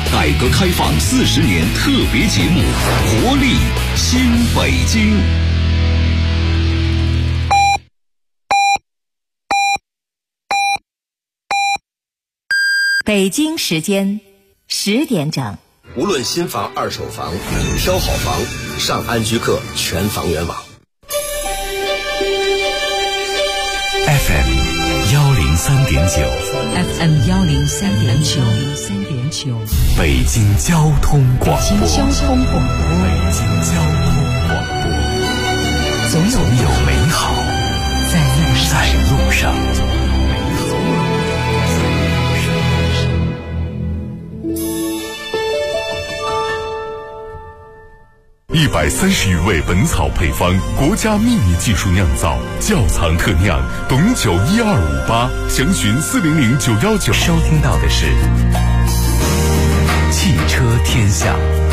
改革开放40年特别节目《活力新北京》。 北京时间10点整。 无论新房、二手房，你挑好房，上安居客全房源网。 FM 103.9，FM 103.9， 北京交通广播， 北京交通广播，总有美好在路上。 130余味本草配方，国家秘密技术酿造，窖藏特酿，董酒12588，详询400-919。 收听到的是汽车天下。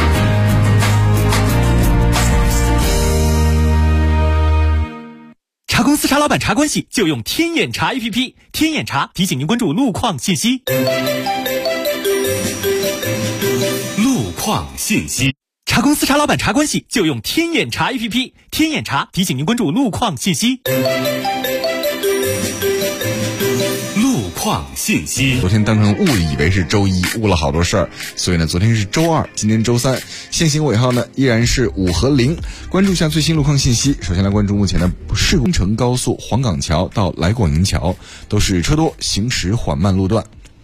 茶公司茶老板茶关系就用天眼查 APP， 天眼查提醒您关注路况信息。 路况信息。 茶公司茶老板茶关系就用天眼查 APP， 天眼查提醒您关注路况信息。 路况信息。 昨天当成误以为是周一，误了好多事儿，所以呢，昨天是周二，今天周三，限行尾号呢依然是5和0。关注一下最新路况信息。首先来关注目前的市工程高速黄岗桥到来广营桥都是车多，行驶缓慢路段。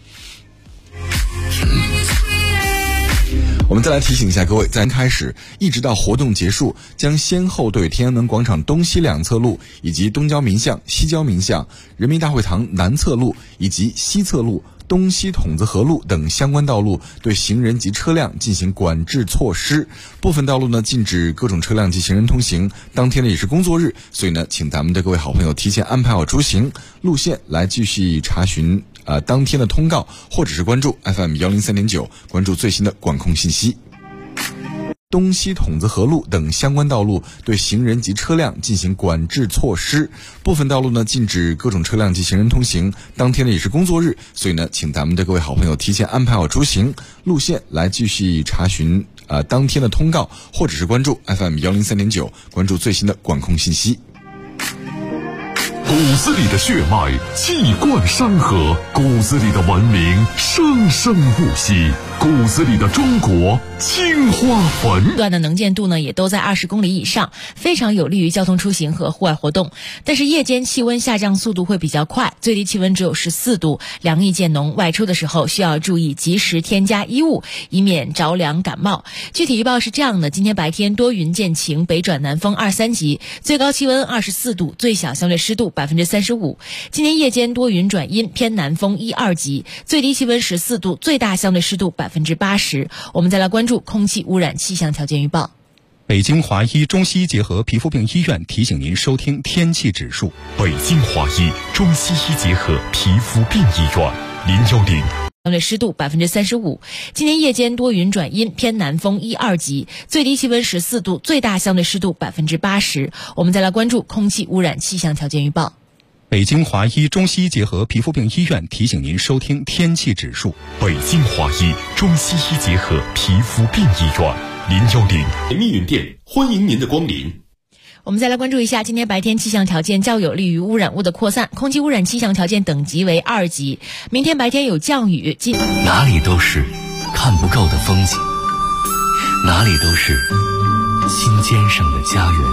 我们再来提醒一下各位，在开始一直到活动结束，将先后对天安门广场东西两侧路以及东郊民巷、西郊民巷、人民大会堂南侧路以及西侧路、东西筒子河路等相关道路对行人及车辆进行管制措施。部分道路呢禁止各种车辆及行人通行。当天呢也是工作日，所以呢请咱们的各位好朋友提前安排好出行路线，来继续查询当天的通告，或者是关注 FM 103.9，关注最新的管控信息。东西筒子河路等相关道路对行人及车辆进行管制措施。部分道路呢禁止各种车辆及行人通行。当天呢也是工作日，所以呢请咱们的各位好朋友提前安排好出行路线，来继续查询当天的通告，或者是关注 FM 103.9，关注最新的管控信息。 骨子里的血脉气贯山河，骨子里的文明生生不息，骨子里的中国青花坟。 段的能见度呢也都在20公里以上，非常有利于交通出行和户外活动。但是夜间气温下降速度会比较快，最低气温只有14度，凉意渐浓，外出的时候需要注意及时添加衣物，以免着凉感冒。具体预报是这样的：今天白天多云见晴，北转南风2、3级，最高气温24度，最小相对湿度35%。今天夜间多云转阴，偏南风1、2级，最低气温14度，最大相对湿度80%。我们再来关注空气污染气象条件预报。 北京华医中西医结合皮肤病医院提醒您收听天气指数。 北京华医中西医结合皮肤病医院010。 相对湿度35%。今天夜间多云转阴，偏南风1、2级，最低气温14度，最大相对湿度80%。我们再来关注空气污染气象条件预报。 北京华医中西医结合皮肤病医院提醒您收听天气指数。 北京华医中西医结合皮肤病医院010。密云店欢迎您的光临。 我们再来关注一下今天白天气象条件较有利于污染物的扩散，空气污染气象条件等级为2级。明天白天有降雨， 哪里都是看不够的风景，哪里都是心尖上的家园。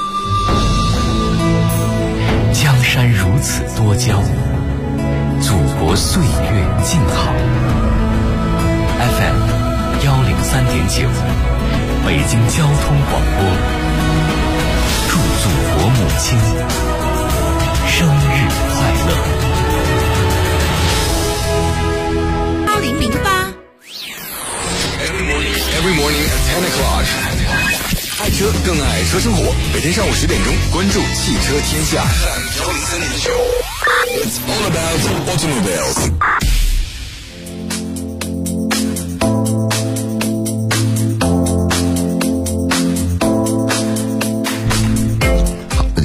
江山如此多娇，祖国岁月静好。FM 103.9，北京交通广播，祝祖国母亲生日快乐。 8008。 Every morning at 10 o'clock。爱车更爱车生活，每天上午10点钟，关注汽车天下。It's all about automobiles。好，北京时间10点。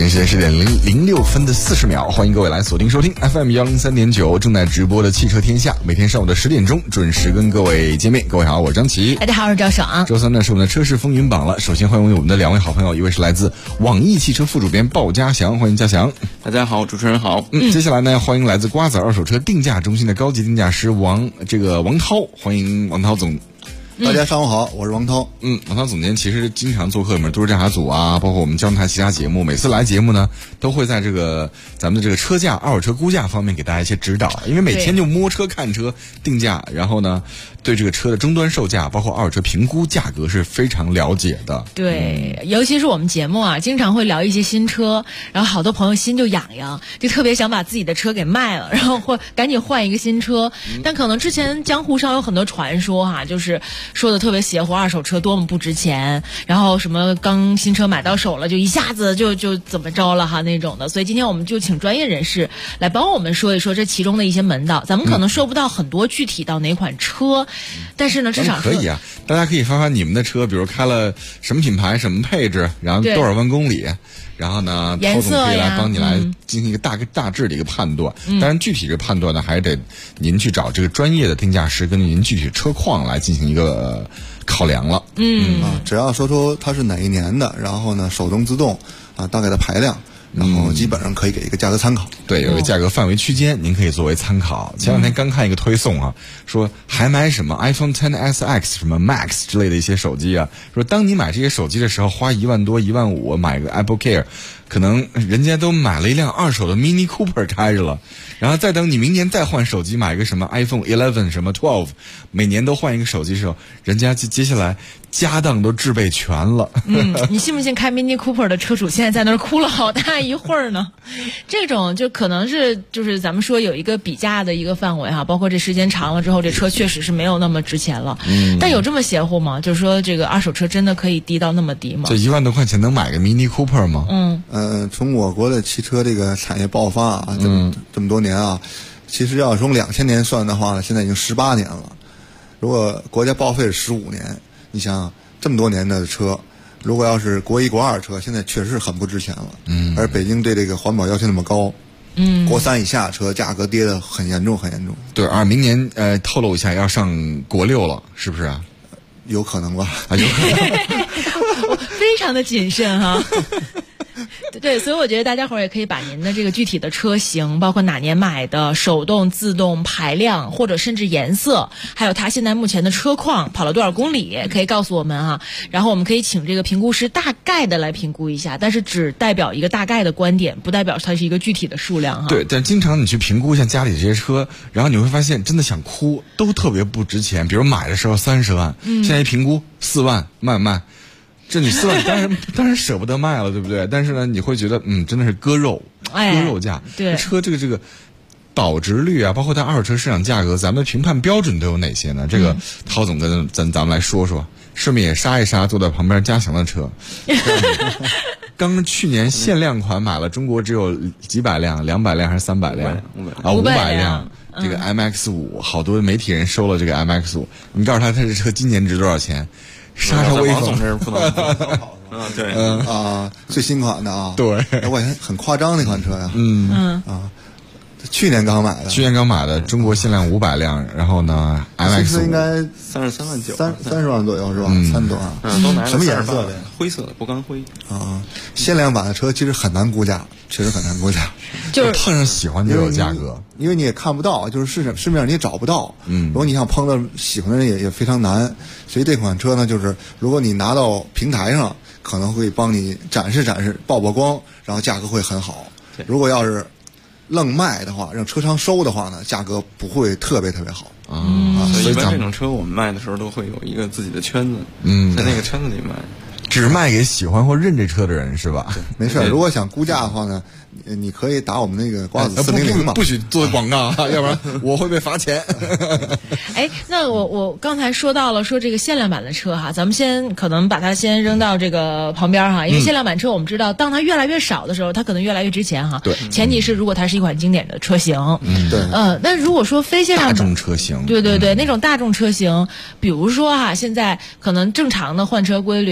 7:06分的40秒，欢迎各位来锁定收听 FM 103.9，正在直播的汽车天下，每天上午的10点钟准时跟各位见面。各位好，我是张琪。 大家好，我是赵爽。 周三呢是我们的车市风云榜了，首先欢迎我们的2位好朋友，一位是来自网易汽车副主编鲍家祥，欢迎家祥。 大家好，主持人好。 接下来呢，欢迎来自瓜子二手车定价中心的高级定价师王涛，欢迎王涛总。 大家上午好，我是王涛。 王涛总监其实经常做客我们都市调查组啊，包括我们交通台其他节目，每次来节目呢，都会在咱们的这个车价、二手车估价方面给大家一些指导，因为每天就摸车、看车、定价，然后呢，对这个车的终端售价，包括二手车评估价格是非常了解的。 对，尤其是我们节目啊，经常会聊一些新车，然后好多朋友心就痒痒，就特别想把自己的车给卖了，然后或赶紧换一个新车。但可能之前江湖上有很多传说哈，就是说的特别邪乎，二手车多么不值钱，然后什么刚新车买到手了就一下子就怎么着了哈那种的。所以今天我们就请专业人士来帮我们说一说这其中的一些门道。咱们可能说不到很多具体到哪款车，但是呢至少可以啊，大家可以发发你们的车，比如开了什么品牌、什么配置，然后多少万公里。然后呢，涛总可以来帮你来进行一个大致的一个判断。当然，具体这个判断呢，还是得您去找这个专业的定价师，根据您具体车况来进行一个考量了。 只要说出它是哪一年的，然后呢，手动自动啊，大概的排量。然后基本上可以给一个价格参考。 对，有一个价格范围区间，您可以作为参考。前两天刚看一个推送啊，说还买什么 iPhone XS、什么 Max 之类的一些手机啊，说当你买这些手机的时候，花1万多、1万5买个 Apple Care， 可能人家都买了一辆二手的 Mini Cooper 开着了，然后再等你明年再换手机，买个什么 iPhone 11、什么12，每年都换一个手机的时候，人家接下来家当都置备全了。 你信不信开 Mini Cooper 的车主现在在那儿哭了好大一会儿呢？这种就可能就是咱们说有一个比价的一个范围哈，包括这时间长了之后，这车确实是没有那么值钱了。但有这么邪乎吗？就是说这个二手车真的可以低到那么低吗？ 这1万多块钱能买个 Mini Cooper 吗？ 从我国的汽车这个产业爆发啊，这么多年啊，其实要从2000年算的话呢，现在已经18年了。如果国家报废是15年，你想这么多年的车，如果要是国1、国2车，现在确实很不值钱了。而北京对这个环保要求那么高，国3以下车价格跌得很严重，很严重。 对，明年透露一下要上国6了，是不是啊？ 有可能吧？ 有可能。 我非常的谨慎哈。对，所以我觉得大家伙儿也可以把您的这个具体的车型，包括哪年买的、手动、自动、排量，或者甚至颜色，还有它现在目前的车况、跑了多少公里，可以告诉我们啊。然后我们可以请这个评估师大概的来评估一下，但是只代表一个大概的观点，不代表它是一个具体的数量哈。 对，但经常你去评估一下家里这些车，然后你会发现真的想哭，都特别不值钱。比如买的时候30万，现在一评估4万，卖不卖？这你4万当然舍不得卖了，对不对？但是呢，你会觉得真的是割肉价。 对， 车这个保值率啊，包括它二手车市场价格，咱们的评判标准都有哪些呢？这个涛总跟咱们来说说，顺便也杀一杀坐在旁边嘉祥的车。刚去年限量款买了，中国只有几百辆，200辆还是300辆 ？500 辆。这个 MX-5，好多媒体人收了这个 MX-5，你告诉他这车今年值多少钱？杀杀威风， 这是不能对， 最新款的啊， 对， 我感觉很夸张那款车呀，去年刚买的， 中国限量500辆，然后呢 ，MX 应该 33万9， 30万左右是吧？30多万， 都买了什么颜色的？ 灰色的，不钢灰啊。限量版的车其实很难估价，确实很难估价， 就是碰上喜欢就有价格， 因为你也看不到，就是市面上你也找不到。如果你想碰到喜欢的人也非常难，所以这款车呢，就是如果你拿到平台上，可能会帮你展示曝光，然后价格会很好。如果要是愣卖的话，让车商收的话呢，价格不会特别好。 所以一般这种车我们卖的时候都会有一个自己的圈子，在那个圈子里卖。 只卖给喜欢或认这车的人是吧？ 没事，如果想估价的话呢，你可以打我们那个瓜子400嘛， 不许做广告啊，要不然我会被罚钱。 哎，那我刚才说到了说这个限量版的车哈，咱们先可能把它先扔到这个旁边哈，因为限量版车我们知道，当它越来越少的时候，它可能越来越值钱哈。 对， 前提是如果它是一款经典的车型。 对。 那如果说非限量版大众车型， 对，那种大众车型，比如说哈，现在可能正常的换车规律就是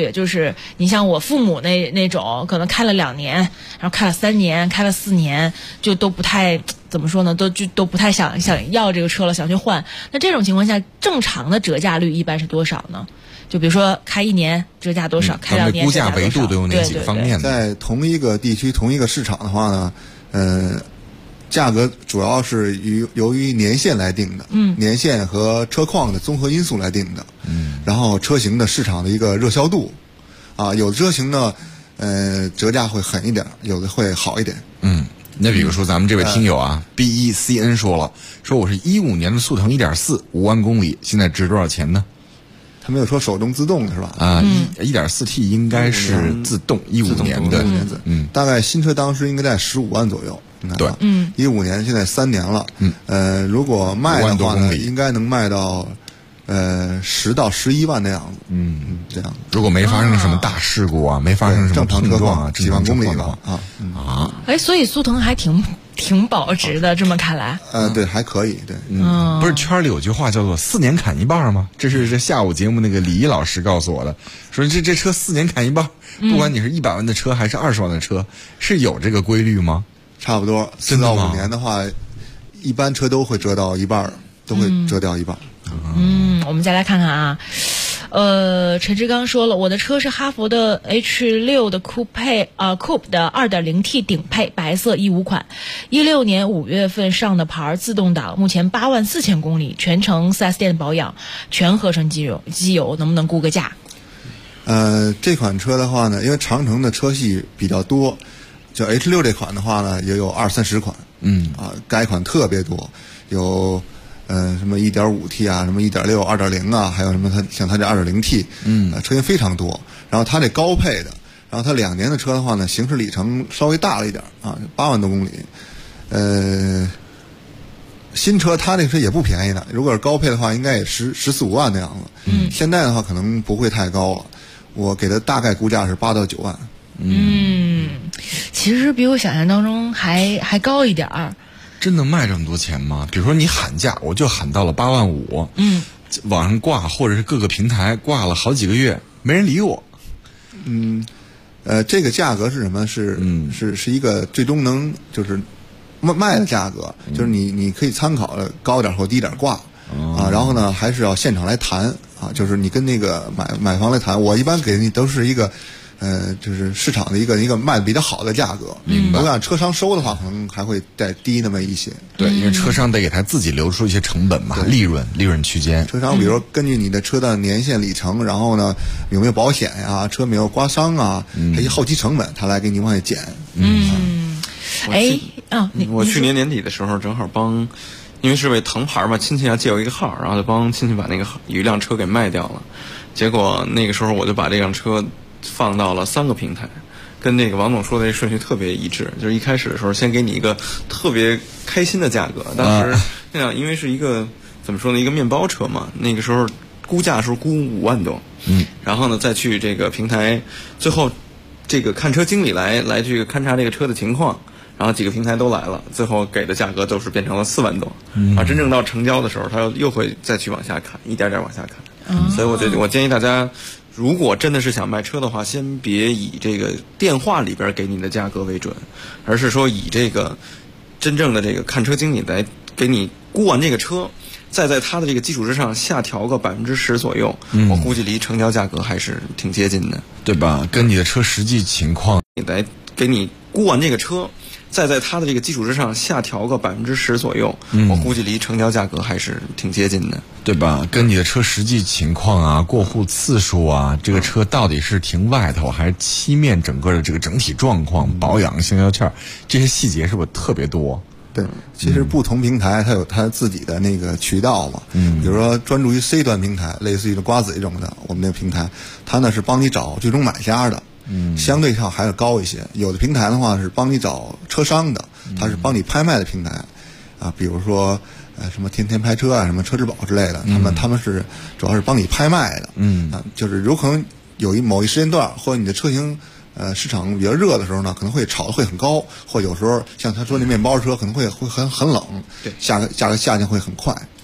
就是你像我父母那种，可能开了2年，然后开了3年，开了4年，就都不太怎么说呢，都不太想要这个车了，想去换。那这种情况下，正常的折价率一般是多少呢？就比如说开1年折价多少，开2年折价多少？ 估价维度都有哪几个方面呢？ 在同一个地区、同一个市场的话呢，价格主要是由于年限来定的，年限和车况的综合因素来定的，然后车型的市场的一个热销度，有的车型呢，折价会狠一点，有的会好一点。 那比如说咱们这位听友啊，BECN 说我是15年的速腾 1.4，5万公里，现在值多少钱呢？ 他没有说手动自动的是吧 ？1.4T 应该是自动，15年的， 大概新车当时应该在15万左右。 对 ，15年现在3年了，如果卖的话呢，应该能卖到10到11万的样子，这样。 如果没发生什么大事故啊，没发生什么碰撞啊， 几万公里的话所以速腾还挺保值的，这么看来。 对，还可以，对。 不是圈里有句话叫做4年砍一半吗？这是这下午节目那个李毅老师告诉我的，说这车4年砍一半，不管你是100万的车还是20万的车，是有这个规律吗？ 差不多4到5年的话，一般车都会折到一半，都会折掉一半。 我们再来看看啊。陈志刚说了，我的车是哈弗的 H6 的Coupe 的 2.0T 顶配白色15款，16年5月份上的牌，自动挡，目前8万4千公里，全程 4S 店保养，全合成机油，能不能估个价？ 这款车的话呢，因为长城的车系比较多，就 H6 这款的话呢，也有20-30款，改款特别多，有什么 1.5T 啊，什么1.6、2.0啊，还有什么像它这 2.0T，车型非常多。然后它这高配的，然后它2年的车的话呢，行驶里程稍微大了一点8万多公里。新车它这车也不便宜的，如果是高配的话，应该也14-15万的样子。现在的话可能不会太高了，我给的大概估价是8到9万。 其实比我想象当中还高一点儿。 真能卖这么多钱吗？比如说你喊价，我就喊到了8万5，网上挂或者是各个平台挂了好几个月，没人理我。 这个价格是什么？是一个最终能就是卖的价格，就是你可以参考高点或低点挂然后呢还是要现场来谈就是你跟那个买方来谈。我一般给你都是一个。就是市场的一个卖的比较好的价格，明白？如果按车商收的话，可能还会再低那么一些。 对，因为车商得给他自己留出一些成本嘛，利润区间。 车商比如说根据你的车的年限里程，然后呢有没有保险呀，车没有刮伤啊，还有后期成本，他来给你往下减。 我去年年底的时候正好因为是为腾牌嘛，亲戚要借我一个号，然后就帮亲戚把有一辆车给卖掉了。结果那个时候我就把这辆车放到了3个平台，跟那个王总说的这顺序特别一致。就是一开始的时候先给你一个特别开心的价格，当时那样因为是一个怎么说呢，一个面包车嘛，那个时候估价的时候估5万多，然后呢再去这个平台，最后这个看车经理来去勘察这个车的情况，然后几个平台都来了，最后给的价格都是变成了4万多，真正到成交的时候，他又会再去往下看，一点点往下看。所以我建议大家，如果真的是想卖车的话，先别以这个电话里边给你的价格为准，而是说以这个真正的这个看车经理来给你估完这个车，再在它的这个基础之上下调个10%左右，我估计离成交价格还是挺接近的， 对吧？跟你的车实际情况来给你估完这个车，再在它的这个基础之上下调个10%左右，我估计离成交价格还是挺接近的， 对吧？跟你的车实际情况啊、过户次数啊，这个车到底是停外头还是漆面，整个的这个整体状况、保养、香蕉券这些细节是不是特别多？ 对，其实不同平台它有它自己的那个渠道嘛，比如说专注于 C 端平台，类似于瓜子这种的，我们那个平台，它呢是帮你找最终买家的。相对上还是高一些。有的平台的话是帮你找车商的，它是帮你拍卖的平台啊，比如说什么天天拍车啊，什么车之宝之类的，他们是主要是帮你拍卖的。就是有可能有某一时间段，或者你的车型市场比较热的时候呢，可能会炒得会很高，或有时候像他说那面包车可能会很冷，对，价格下降会很快。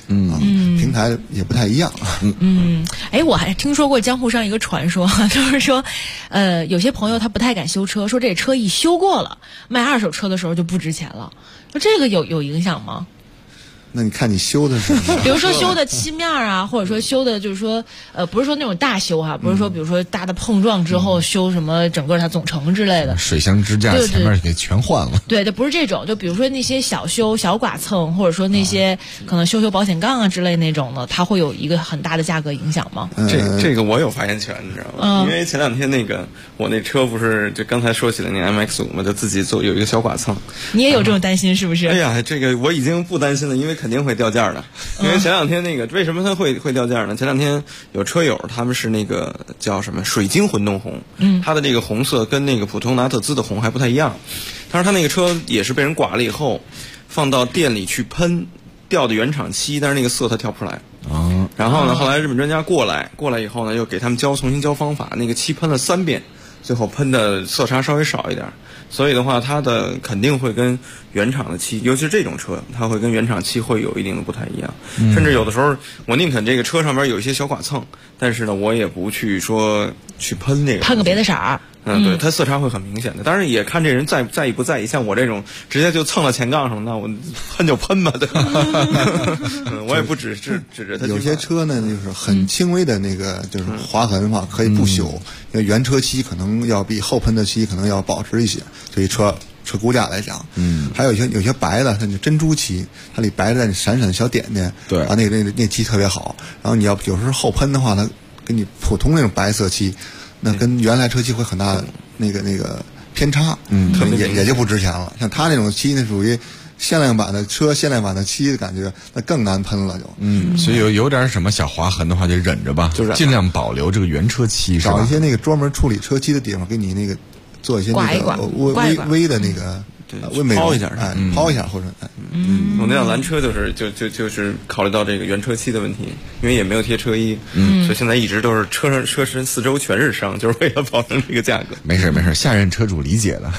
平台也不太一样。 我还听说过江湖上一个传说，就是说，有些朋友他不太敢修车，说这车一修过了，卖二手车的时候就不值钱了。说这个有影响吗？ 那你看你修的是什么？ 比如说修的漆面啊，或者说修的就是说不是说那种大修哈，不是说比如说大的碰撞之后修什么整个它总成之类的， 水箱支架前面给全换了。 对，就不是这种，就比如说那些小修小剐蹭，或者说那些可能修保险杠啊之类那种的，它会有一个很大的价格影响吗？ 这个我有发言权，你知道吗？因为前两天我那车不是就刚才说起来那 MX-5嘛，就自己有一个小剐蹭。 你也有这种担心是不是？ 哎呀，这个我已经不担心了，因为肯定会掉价的。因为前两天为什么它会掉价呢？前两天有车友他们是那个叫什么水晶混动红，它的这个红色跟那个普通拿特兹的红还不太一样。但是他那个车也是被人剐了以后，放到店里去喷，掉的原厂漆，但是那个色它调不出来。然后呢，后来日本专家过来以后呢，又给他们重新教方法，那个漆喷了3遍，最后喷的色差稍微少一点。所以的话，它的肯定会跟原厂的漆，尤其是这种车，它会跟原厂漆会有一定的不太一样。甚至有的时候，我宁肯这个车上面有一些小剐蹭，但是呢，我也不去喷那个， 喷个别的色儿。 对，它色差会很明显的。当然也看这人在意不在意。像我这种直接就蹭到前杠上，那我喷就喷吧，对吧？我也不指着它。 有些车呢，就是很轻微的那个就是划痕的话，可以不修，因为原车漆可能要比后喷的漆可能要保值一些，对于车骨架来讲。还有有些白的，它就珍珠漆，它里白的闪闪小点点， 对啊，那漆特别好。然后你要有时候后喷的话，它跟你普通那种白色漆。那跟原来车漆会很大的那个偏差，可能也就不值钱了。像它那种漆，那属于限量版的漆的感觉，那更难喷了就。 所以有点什么小划痕的话，就忍着吧，就尽量保留这个原车漆， 找一些那个专门处理车漆的地方，给你那个做一些那个微的那个。 抛一下， 抛一下或者我那辆蓝车就是考虑到这个原车漆的问题，因为也没有贴车衣，所以现在一直都是车身4周全是伤，就是为了保证这个价格。 没事，下任车主理解的。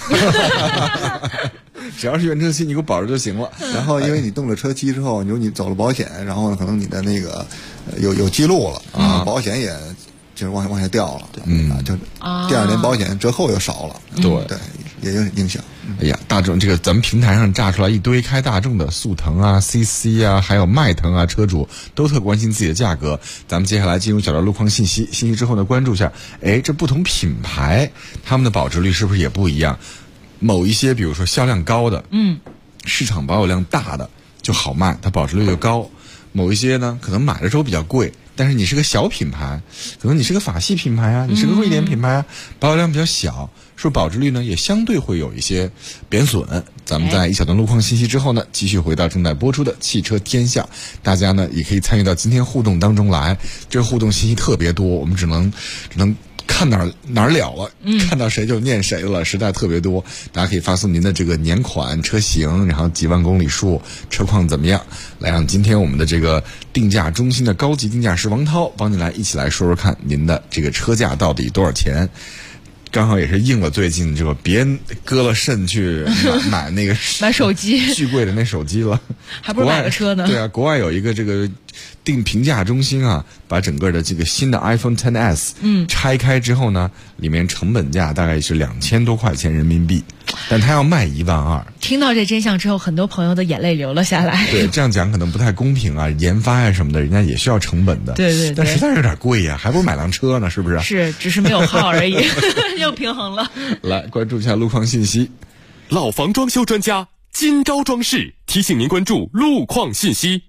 只要是原车漆，你给我保着就行了。 然后，因为你动了车漆之后，你走了保险，然后呢，可能你的那个有记录了啊，保险也就是往下掉了，就第2年保险折扣又少了，对，也有影响。 哎呀，大众这个咱们平台上炸出来一堆开大众的速腾啊、CC 啊，还有迈腾啊，车主都特关心自己的价格。咱们接下来进入小道路况信息之后呢，关注一下，这不同品牌他们的保值率是不是也不一样？某一些比如说销量高的，市场保有量大的就好卖，它保值率就高。某一些呢，可能买的时候比较贵，但是你是个小品牌，可能你是个法系品牌啊，你是个瑞典品牌啊，保有量比较小，是不是保值率呢也相对会有一些贬损？咱们在一小段路况信息之后呢，继续回到正在播出的汽车天下，大家呢也可以参与到今天互动当中来。这互动信息特别多，我们只能看哪儿了了，看到谁就念谁了，实在特别多。大家可以发送您的这个年款、车型，然后几万公里数、车况怎么样，来让今天我们的这个定价中心的高级定价师王涛帮您一起来说说看您的这个车价到底多少钱。刚好也是应了最近这个别割了肾去买那个买手机巨贵的那手机了， 还不如买个车呢。 对啊，国外有一个这个定评价中心啊，把整个的这个新的 iPhone XS 拆开之后呢，里面成本价大概是2000多块钱人民币，但它要卖12000。 听到这真相之后，很多朋友的眼泪流了下来。 对，这样讲可能不太公平啊，研发呀什么的，人家也需要成本的。 对， 但实在是有点贵呀，还不如买辆车呢，是不是？ 是，只是没有号而已，又平衡了。 来关注一下路况信息。 老房装修专家金招装饰提醒您关注路况信息。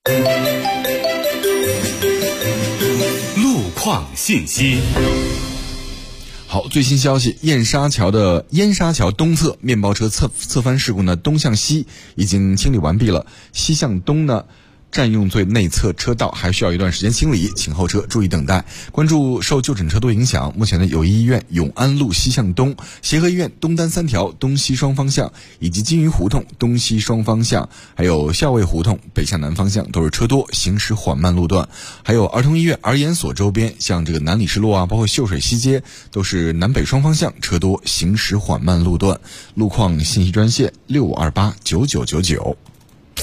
路况信息。 好，最新消息，燕莎桥东侧面包车侧翻事故呢，东向西已经清理完毕了，西向东呢占用最内侧车道，还需要一段时间清理，请后车注意等待。关注受就诊车多影响，目前的友谊医院永安路西向东、协和医院东单3条东西双方向，以及金鱼胡同东西双方向，还有校尉胡同北向南方向都是车多，行驶缓慢路段。还有儿童医院儿研所周边，像这个南礼士路啊，包括秀水西街，都是南北双方向车多，行驶缓慢路段。路况信息专线65289999。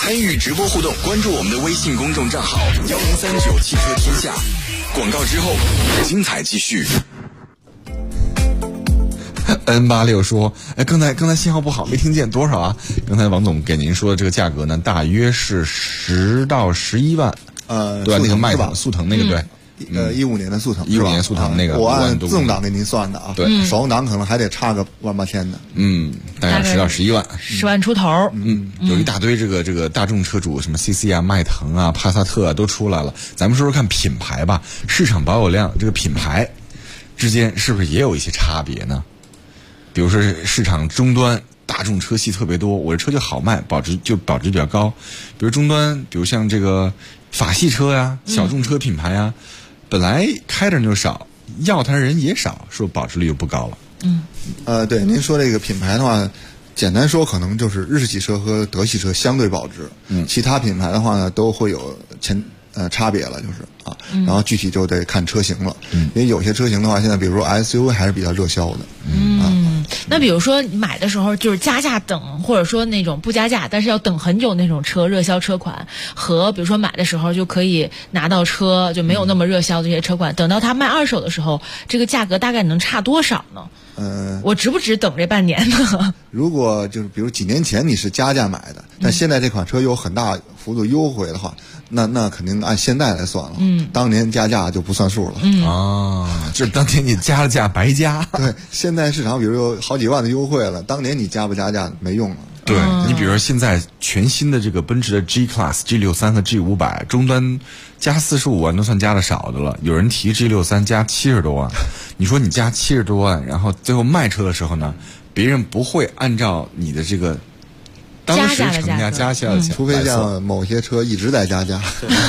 参与直播互动，关注我们的微信公众账号1039汽车天下。广告之后，精彩继续。N86说，刚才信号不好，没听见多少啊？刚才王总给您说的这个价格呢，大约是10到11万。对，那个迈腾速腾那个对。 15年的速腾 ，15年速腾那个， 我按自动挡给您算的啊， 对， 手动挡可能还得差个18000的， 大概10到11万 ，10万出头， 有一大堆这个大众车主，什么 CC 啊、迈腾啊、帕萨特啊都出来了。咱们说说看品牌吧，市场保有量这个品牌之间是不是也有一些差别呢？比如说市场终端大众车系特别多，我这车就好卖，保值比较高。比如终端，比如像这个法系车呀、小众车品牌呀。本来开的人就少，要它的人也少，说保值率就不高了。 对，您说这个品牌的话，简单说可能就是日系车和德系车相对保值，其他品牌的话呢都会有差别了，就是啊，然后具体就得看车型了，因为有些车型的话，现在比如说 SUV 还是比较热销的。 那比如说你买的时候就是加价等，或者说那种不加价但是要等很久那种车热销车款，和比如说买的时候就可以拿到车就没有那么热销的这些车款，等到它卖二手的时候，这个价格大概能差多少呢？我值不值等这半年呢？ 如果就是比如几年前你是加价买的，但现在这款车有很大幅度优惠的话，那肯定按现在来算了。当年加价就不算数了。 就是当年你加了价白加。 对，现在市场比如有好几万的优惠了，当年你加不加价没用了。 对，你比如说现在全新的这个奔驰的 G-Class、G63 和 G500 终端加45万都算加的少的了，有人提 G63 加70多万，你说你加70多万，然后最后卖车的时候呢，别人不会按照你的这个当时成价加价的钱， 除非像某些车一直在加价。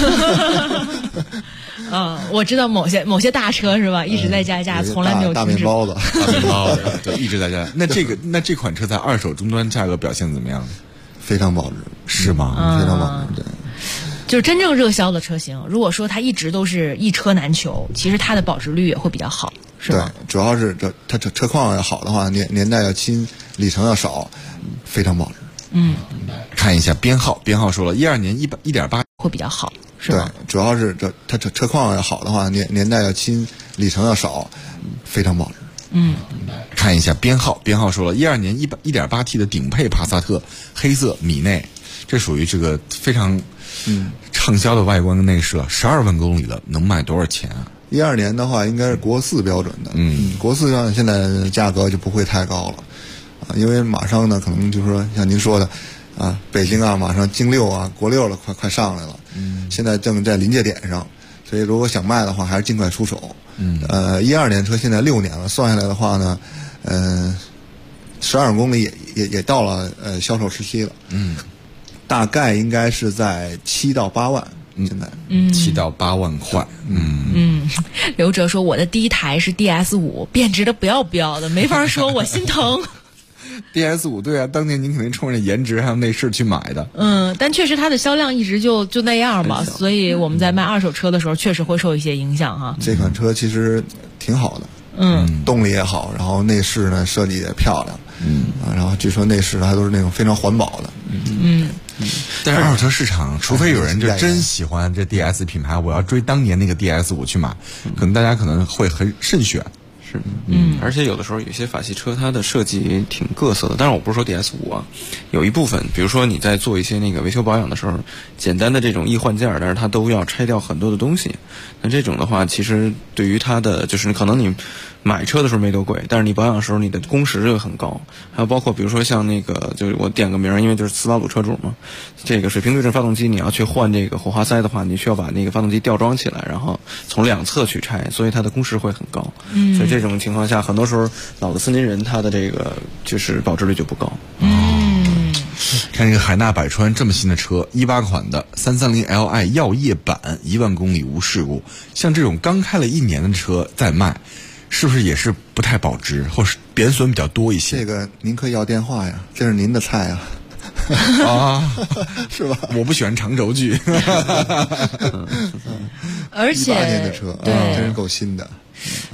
我知道某些大车是吧，一直在加价，从来没有停止。 大面包子， 对，一直在加价。那这款车在二手终端价格表现怎么样？ 非常保值， 是吗？ 非常保值，对。 就是真正热销的车型，如果说它一直都是一车难求，其实它的保值率也会比较好，是吗？ 对，主要是它车况要好的话，年代要轻，里程要少，非常保值。 看一下编号说了，12年1.8 会比较好，是吗？ 对，主要是它车况要好的话，年代要轻，里程要少，非常保值。 看一下编号说了，12年1.8T 的顶配帕萨特黑色米内，这属于这个非常畅销的外观跟内饰了，12万公里了，能卖多少钱啊 ？12年的话应该是国4标准的，国4上现在价格就不会太高了。因为马上呢，可能就是说像您说的，北京啊，马上京6啊，国6了，快上来了。现在正在临界点上，所以如果想卖的话，还是尽快出手。12年车现在6年了，算下来的话呢，12万公里也到了销售时期了。大概应该是在7到8万。现在 7到8万块。 刘哲说我的第一台是 DS5， 变质的不要不要的，没法说，我心疼。 DS5 对啊，当年您肯定冲着颜值还有内饰去买的。 但确实它的销量一直就那样吧，所以我们在卖二手车的时候确实会受一些影响哈。 这款车其实挺好的，动力也好，然后内饰呢设计也漂亮，然后据说内饰还都是那种非常环保的。 但是二手车市场，除非有人就真喜欢这 DS 品牌，我要追当年那个 DS5 去买，可能大家可能会很慎选。 是，而且有的时候有些法系车它的设计挺各色的，但是我不是说 DS5 啊，有一部分，比如说你在做一些那个维修保养的时候，简单的这种易换件，但是它都要拆掉很多的东西。那这种的话，其实对于它的就是可能你买车的时候没多贵，但是你保养的时候你的工时就很高。还有包括比如说像那个，就是我点个名，因为就是斯巴鲁车主嘛，这个水平对称发动机你要去换这个火花塞的话，你需要把那个发动机吊装起来，然后从两侧去拆，所以它的工时会很高。所以这种情况下，很多时候老的森林人他的这个就是保值率就不高。 看这个海纳百川这么新的车，18款的330Li 耀夜版，1万公里无事故，像这种刚开了1年的车再卖，是不是也是不太保值，或是贬损比较多一些？ 这个您可以要电话呀，这是您的菜啊。是吧？ 我不喜欢长轴距。 而且 18年的车， 对， 真是够新的。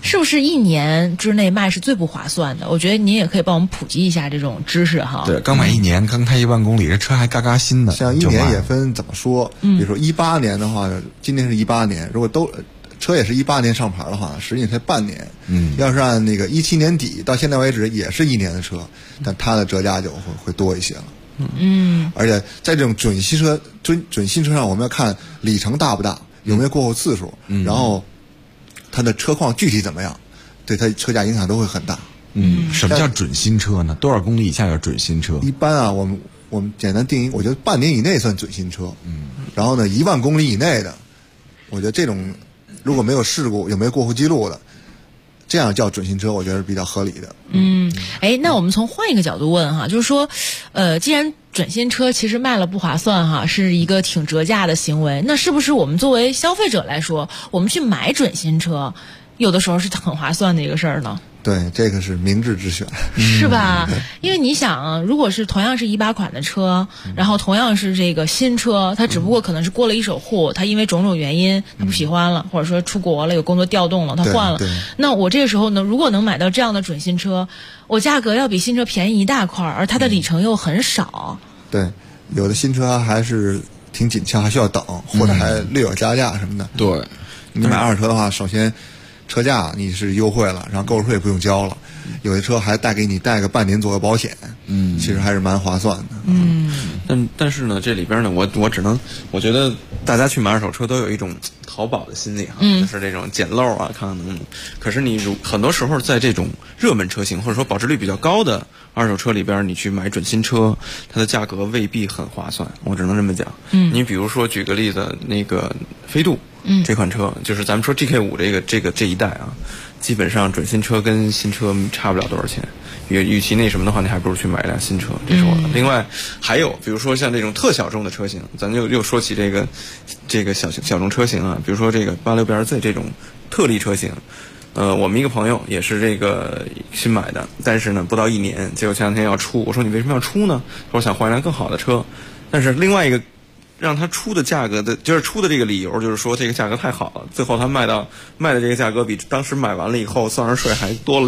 是不是1年之内卖是最不划算的？我觉得您也可以帮我们普及一下这种知识哈。 对，刚买1年，刚开1万公里，这车还嘎嘎新的。 像1年也分怎么说，比如说18年的话，今年是18年，如果都车也是18年上牌的话，实际才半年。要是按那个17年底到现在为止也是1年的车，但它的折价就会多一些了。而且在这种准新车上，我们要看里程大不大，有没有过户次数，然后它的车况具体怎么样，对它车价影响都会很大。 什么叫准新车呢？多少公里以下叫准新车？ 一般啊，我们简单定义，我觉得半年以内算准新车。然后呢，1万公里以内的，我觉得这种如果没有事故，有没有过户记录的，这样叫准新车，我觉得是比较合理的。 那我们从换一个角度问哈，就是说，既然准新车其实卖了不划算哈，是一个挺折价的行为，那是不是我们作为消费者来说，我们去买准新车，有的时候是很划算的一个事儿呢？ 对，这个是明智之选， 是吧？因为你想，如果是同样是18款的车，然后同样是这个新车，它只不过可能是过了一手户，它因为种种原因他不喜欢了，或者说出国了，有工作调动了，他换了。那我这个时候呢，如果能买到这样的准新车，我价格要比新车便宜一大块，而它的里程又很少。 对，有的新车还是挺紧俏，还需要等，或者还略有加价什么的。 对， 你买二手车的话，首先车价你是优惠了，然后购置税不用交了，有的车还带个半年左右保险，其实还是蛮划算的。 但是呢，这里边呢，我觉得大家去买二手车都有一种淘宝的心理哈，就是这种捡漏啊，看看能不能。可是你很多时候在这种热门车型或者说保值率比较高的二手车里边，你去买准新车，它的价格未必很划算，我只能这么讲。你比如说举个例子，那个飞度。这款车就是咱们说 GK5 这一代啊，基本上准新车跟新车差不了多少钱。与其那什么的话，你还不如去买一辆新车，这是我的。另外还有比如说像这种特小众的车型，咱又说起这个小众车型啊，比如说这个86BRZ 这种特例车型。我们一个朋友也是这个新买的，但是呢不到1年，结果前2天要出，我说你为什么要出呢？说我想换一辆更好的车，但是另外一个让他出的价格的，就是出的这个理由，就是说这个价格太好了，最后他卖的这个价格比当时买完了以后算上税还多了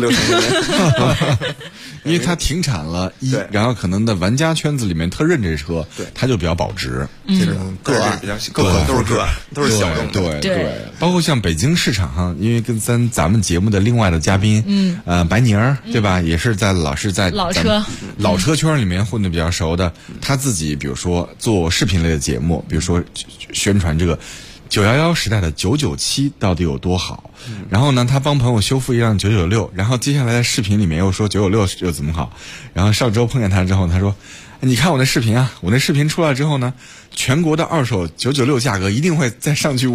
6000元， 因为他停产了，然后可能在玩家圈子里面特认这车，他就比较保值。 这种个案比较个案都是小众的， 对，包括像北京市场上，因为跟咱们节目的另外的嘉宾，白宁儿，对吧？也是在老车圈里面混得比较熟的，他自己比如说做视频类的节目，比如说宣传这个911时代的997到底有多好，然后呢他帮朋友修复一辆996，然后接下来在视频里面又说996又怎么好，然后上周碰见他之后他说，你看我那视频啊，我那视频出来之后呢，全国的二手996价格一定会再上去5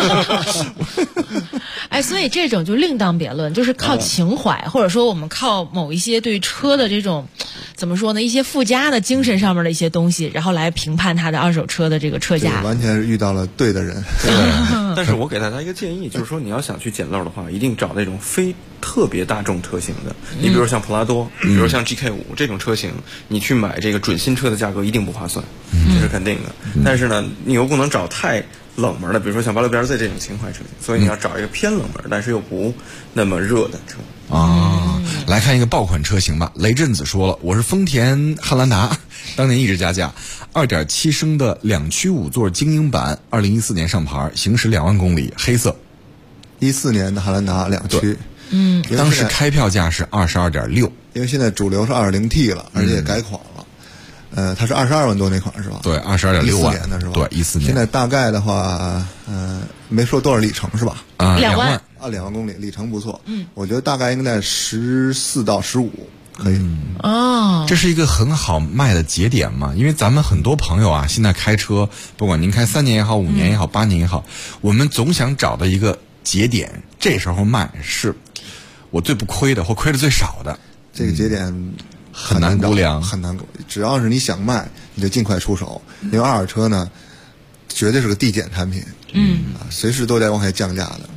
万。 所以这种就另当别论，就是靠情怀，或者说我们靠某一些对车的这种怎么说呢，一些附加的精神上面的一些东西，然后来评判它的二手车的这个车价。 完全是遇到了对的人。 但是我给大家一个建议，就是说你要想去捡漏的话，一定找那种非特别大众车型的。你比如像普拉多，比如像 GK5 这种车型，你去买这个准新车的价格一定不划算，这是肯定的。但是呢，你又不能找太冷门的，比如说像86BRZ这种情怀车型，所以你要找一个偏冷门但是又不那么热的车。 来看一个爆款车型吧。雷震子说了，我是丰田汉兰达，当年一直加价，2.7升的2驱5座精英版，2014年上牌，行驶2万公里，黑色。 14年的汉兰达2驱， 当时开票价是22.6， 因为现在主流是 2.0T 了，而且也改款了。它是22万多那款是吧？ 对，22.6万。14 年的是吧？ 对，14年。 现在大概的话，没说多少里程是吧 ？2万啊，2万公里，里程不错。我觉得大概应该在14到15可以。 这是一个很好卖的节点嘛，因为咱们很多朋友啊，现在开车，不管您开3年也好，5年也好，8年也好，我们总想找到一个节点，这时候卖是我最不亏的，或亏的最少的。 这个节点很难估量， 很难估。只要是你想卖，你就尽快出手。因为二手车呢，绝对是个递减产品，随时都在往下降价的啊。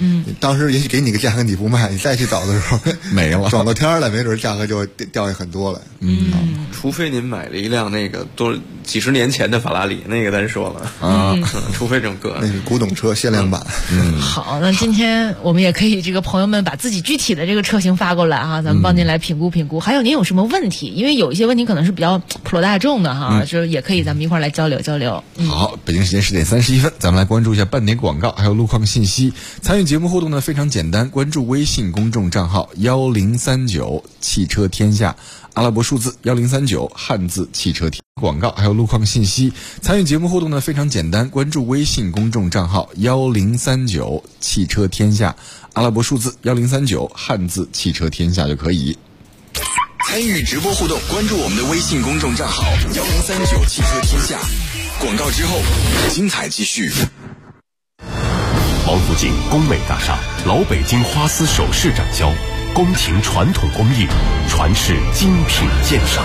当时也许给你个价格你不卖，你再去找的时候没了， 转到天了，没准价格就掉下很多了。 除非您买了一辆那个都几十年前的法拉利，那个咱说了除非这种个那是古董车限量版。 好，那今天我们也可以这个朋友们把自己具体的这个车型发过来哈，咱们帮您来评估评估。还有您有什么问题？因为有一些问题可能是比较普罗大众的哈，就也可以咱们一块儿来交流交流。 好，北京时间10点31分，咱们来关注一下半点广告，还有路况信息。参与节目互动呢非常简单，关注微信公众账号1039汽车天下，阿拉伯数字1039汉字汽车天。广告还有路况信息。参与节目互动呢非常简单，关注微信公众账号1039汽车天下，阿拉伯数字1039汉字汽车天下就可以。 参与直播互动，关注我们的微信公众账号1039汽车天下。广告之后，精彩继续。 王府井工美大厦老北京花丝首饰展销，宫廷传统工艺，传世精品鉴赏。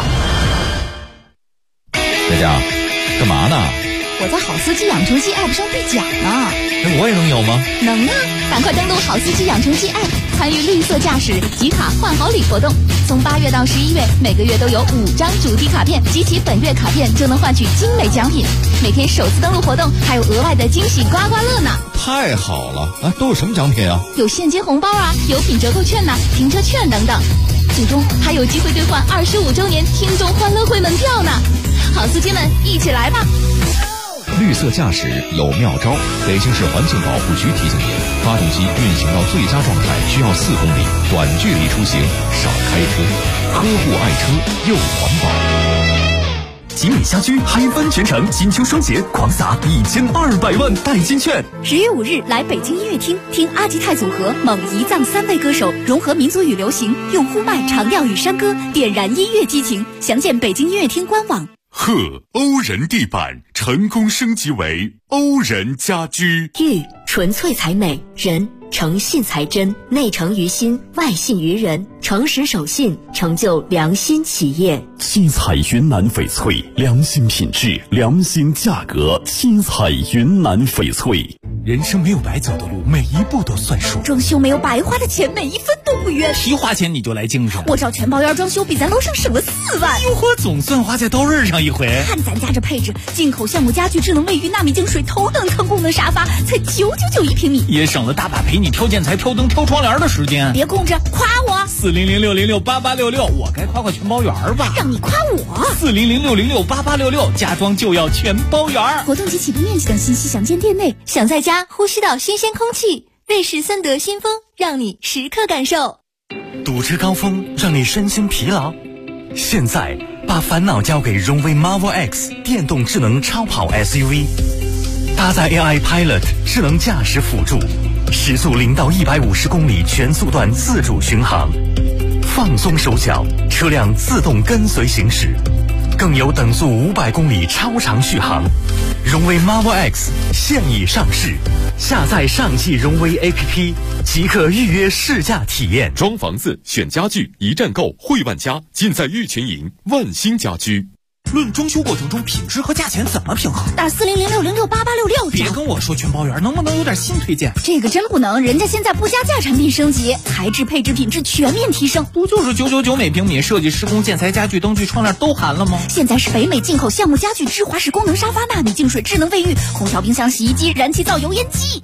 佳佳，干嘛呢？ 我在好司机养成记 App 上兑奖呢。 那我也能有吗？ 能啊！赶快登录好司机养成记 App， 参与绿色驾驶集卡换好礼活动。从8月到11月，每个月都有5张主题卡片，集齐本月卡片就能换取精美奖品。每天首次登录活动还有额外的惊喜刮刮乐呢！ 太好了啊！都有什么奖品啊？ 有现金红包啊，有品折扣券呐，停车券等等。最终还有机会兑换25周年听众欢乐会门票呢！好司机们，一起来吧！ 绿色驾驶有妙招，北京市环境保护局提醒您：发动机运行到最佳状态需要4公里，短距离出行少开车，呵护爱车又环保。 集美家居嗨翻全城，金秋双节狂撒1200万代金券。 10月5日来北京音乐厅听阿吉泰组合、蒙彝藏3位歌手融合民族与流行，用呼麦、长调与山歌点燃音乐激情。详见北京音乐厅官网。 欧仁地板成功升级为欧仁家居。 玉纯粹才美，人诚信才真，内诚于心，外信于人，诚实守信，成就良心企业。 七彩云南翡翠，良心品质，良心价格。七彩云南翡翠。 人生没有白走的路，每一步都算数。 装修没有白花的钱，每一分都不冤。 提花钱你就来精神。 我找全包园装修，比咱楼上省了4万。 哟呵，总算花在刀刃上一回。 看咱家这配置，进口橡木家具、智能卫浴、纳米净水、头等舱功能沙发，才999一平米， 也省了大把陪你挑建材、挑灯、挑窗帘的时间。 别空着，夸我 ！40060688866，我该夸夸全包园吧？ 让你夸我 ！40060688866，家装就要全包园。 活动及起步面积等信息详见店内。 想在家呼吸到新鲜空气，瑞士森德新风让你时刻感受。 堵车高峰让你身心疲劳，现在把烦恼交给荣威 Marvel X 电动智能超跑 SUV， 搭载 AI Pilot 智能驾驶辅助，时速0到150公里全速段自主巡航，放松手脚，车辆自动跟随行驶，更有等速500公里超长续航。荣威 Marvel X 现已上市，下载上汽荣威 APP 即可预约试驾体验。 装房子、选家具，一站购，汇万家，尽在玉泉营万兴家居。 论装修过程中品质和价钱怎么平衡？ 打4006068866。 别跟我说全包圆，能不能有点新推荐？ 这个真不能，人家现在不加价产品升级，材质、配置、品质全面提升。 不就是999每平米，设计、施工、建材、家具、灯具、窗帘都含了吗？ 现在是北美进口橡木家具、芝华士功能沙发、纳米净水、智能卫浴、空调、冰箱、洗衣机、燃气灶、油烟机。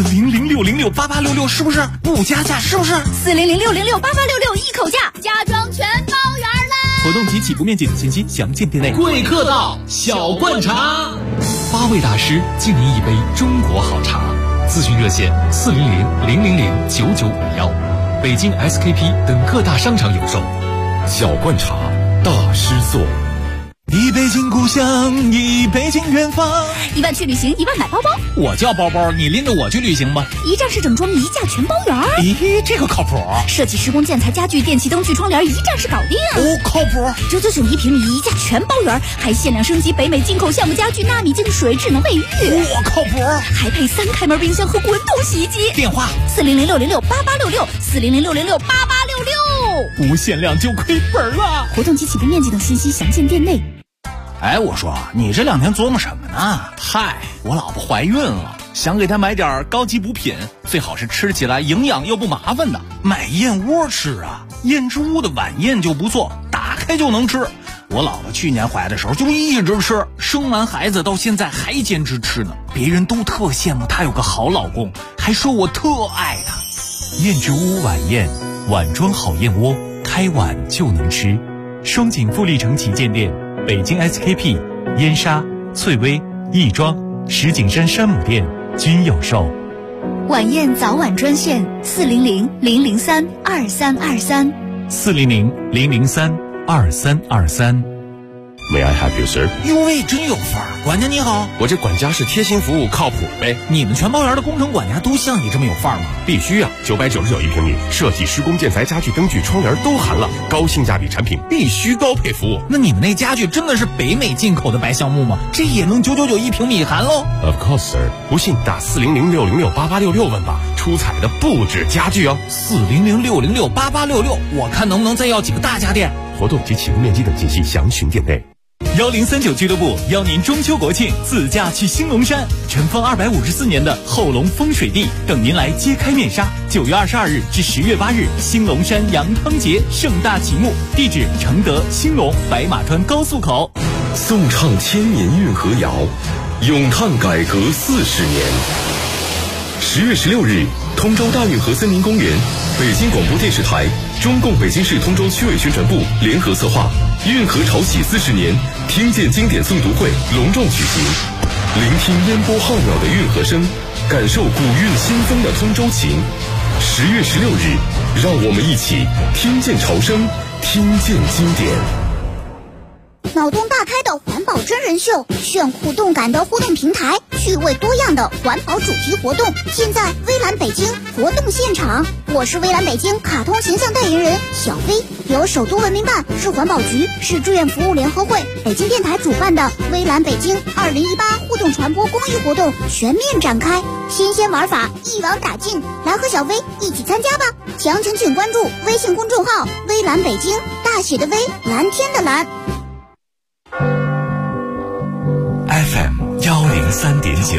40006068866是不是？不加价是不是 ？40006068866一口价，家装全包圆啦！ 活动及起步面积等信息详见店内。 贵客到，小罐茶 ，8位大师敬您一杯中国好茶。咨询热线40000009951，北京 SKP 等各大商场有售。 小罐茶，大师做。 一杯敬故乡，一杯敬远方。 1万去旅行，1万买包包。 我叫包包，你拎着我去旅行吧。 一站式整装，一价全包圆。 咦，这个靠谱。 设计、施工、建材、家具、电器、灯具、窗帘，一站式搞定。 哦，靠谱。 999一平米，一价全包圆，还限量升级北美进口橡木家具、纳米净水、智能卫浴。 我靠谱。 还配3开门冰箱和滚筒洗衣机。 电话 40006068866，40006068866。 不限量就亏本了。 活动及起步面积等信息详见店内。 哎，我说你这2天琢磨什么呢？嗨，我老婆怀孕了。 想给他买点高级补品，最好是吃起来营养又不麻烦的，买燕窝吃啊。燕之屋的晚宴就不错，打开就能吃。我老婆去年怀的时候就一直吃，生完孩子到现在还坚持吃呢。别人都特羡慕她有个好老公，还说我特爱她。 燕之屋晚宴，碗装好燕窝，开碗就能吃。双井富力城旗舰店、北京 SKP、燕莎、翠微、亦庄、石景山山姆店均有售。 晚宴早晚专线400-003-2323 400-003-2323。 May I help you, sir？ 哟喂，真有范儿！管家你好， 我这管家是贴心服务，靠谱呗。 你们全包园的工程管家都像你这么有范儿吗？ 必须啊！999一平米，设计、施工、建材、家具、灯具、窗帘都含了，高性价比产品，必须高配服务。 那你们那家具真的是北美进口的白橡木吗？这也能999一平米含喽 ？Of course, sir。不信打400-606-8866问吧，出彩的不止家具哦。 400-606-8866，我看能不能再要几个大家电。 活动及起步面积等信息详询店内。 1039俱乐部邀您中秋国庆自驾去兴隆山，尘封254年的后龙风水地等您来揭开面纱。9月22日至10月8日，兴隆山羊汤节盛大启幕，地址承德兴隆白马川高速口。 颂唱千年运河谣，咏叹改革40年。10月16日，通州大运河森林公园，北京广播电视台、中共北京市通州区委宣传部联合策划运河潮起40年听见经典诵读会隆重举行，聆听烟波浩渺的运河声，感受古韵新风的通州情。10月16日，让我们一起听见潮声，听见经典。 脑洞大开的环保真人秀，炫酷动感的互动平台，趣味多样的环保主题活动，现在微蓝北京活动现场。我是微蓝北京卡通形象代言人小飞，由首都文明办、市环保局、市志愿服务联合会、北京电台主办的微蓝北京2018互动传播公益活动全面展开，新鲜玩法一网打尽，来和小飞一起参加吧！详情请关注微信公众号微蓝北京，大写的微，蓝天的蓝。 FM 103.9，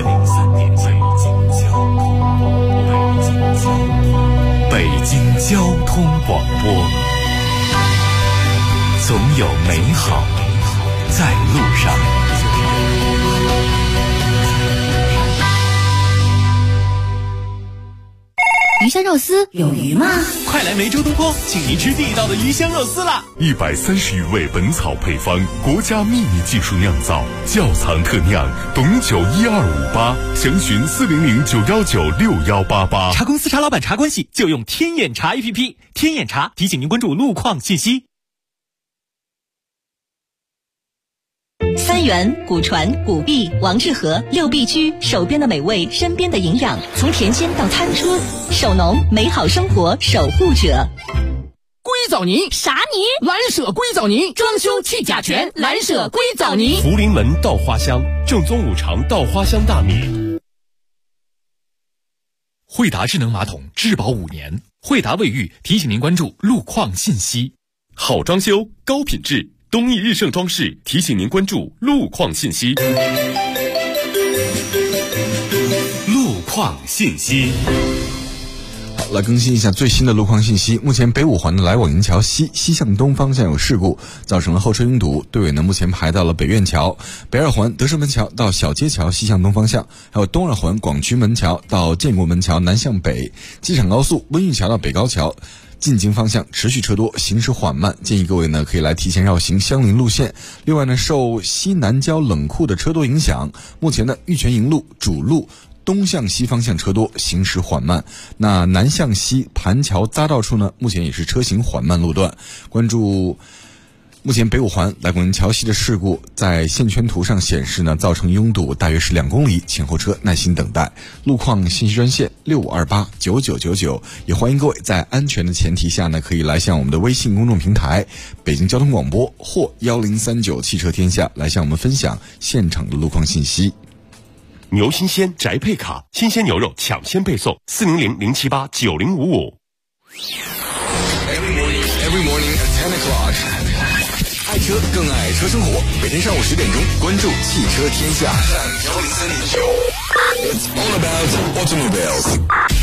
北京交通广播，总有美好在路上。 鱼香肉丝有鱼吗？ 快来梅州东坡，请您吃地道的鱼香肉丝啦 ！130余味本草配方，国家秘密技术酿造，窖藏特酿，董酒1258，详询400-919-6188。 茶公司茶老板茶关系就用天眼茶 APP， 天眼茶提醒您关注路况信息。 三元、古传、古碧、王致和6必居，手边的美味，身边的营养，从甜鲜到餐桌，手农美好生活守护者。 硅藻泥啥泥？蓝舍硅藻泥，装修去甲醛，蓝舍硅藻泥。 福临门稻花香，正宗五常稻花香大米。 惠达智能马桶质保5年，惠达卫浴提醒您关注路况信息。 好装修，高品质。东义日盛装饰提醒您关注路况信息。 路况信息。 好，来更新一下最新的路况信息。目前北五环的来往营桥西向东方向有事故，造成了后车拥堵，队尾呢目前排到了北苑桥、北二环德胜门桥到小街桥西向东方向，还有东二环广渠门桥到建国门桥南向北，机场高速温榆桥到北高桥进京方向持续车多，行驶缓慢，建议各位呢可以来提前绕行相邻路线。另外呢，受西南郊冷库的车多影响，目前呢玉泉营路主路东向西方向车多，行驶缓慢。那南向西盘桥匝道处呢，目前也是车行缓慢路段。关注目前北五环来广营桥西的事故，在线圈图上显示呢，造成拥堵大约是2公里，前后车耐心等待。路况信息专线65289999，也欢迎各位在安全的前提下呢，可以来向我们的微信公众平台北京交通广播或1039汽车天下来向我们分享现场的路况信息。 牛新鲜宅配卡，新鲜牛肉抢先配送，400-078-9055。 Every morning at 10 o'clock， 爱车更爱车生活。每天上午10点钟，关注汽车天下。103.9。 It's all about automobiles.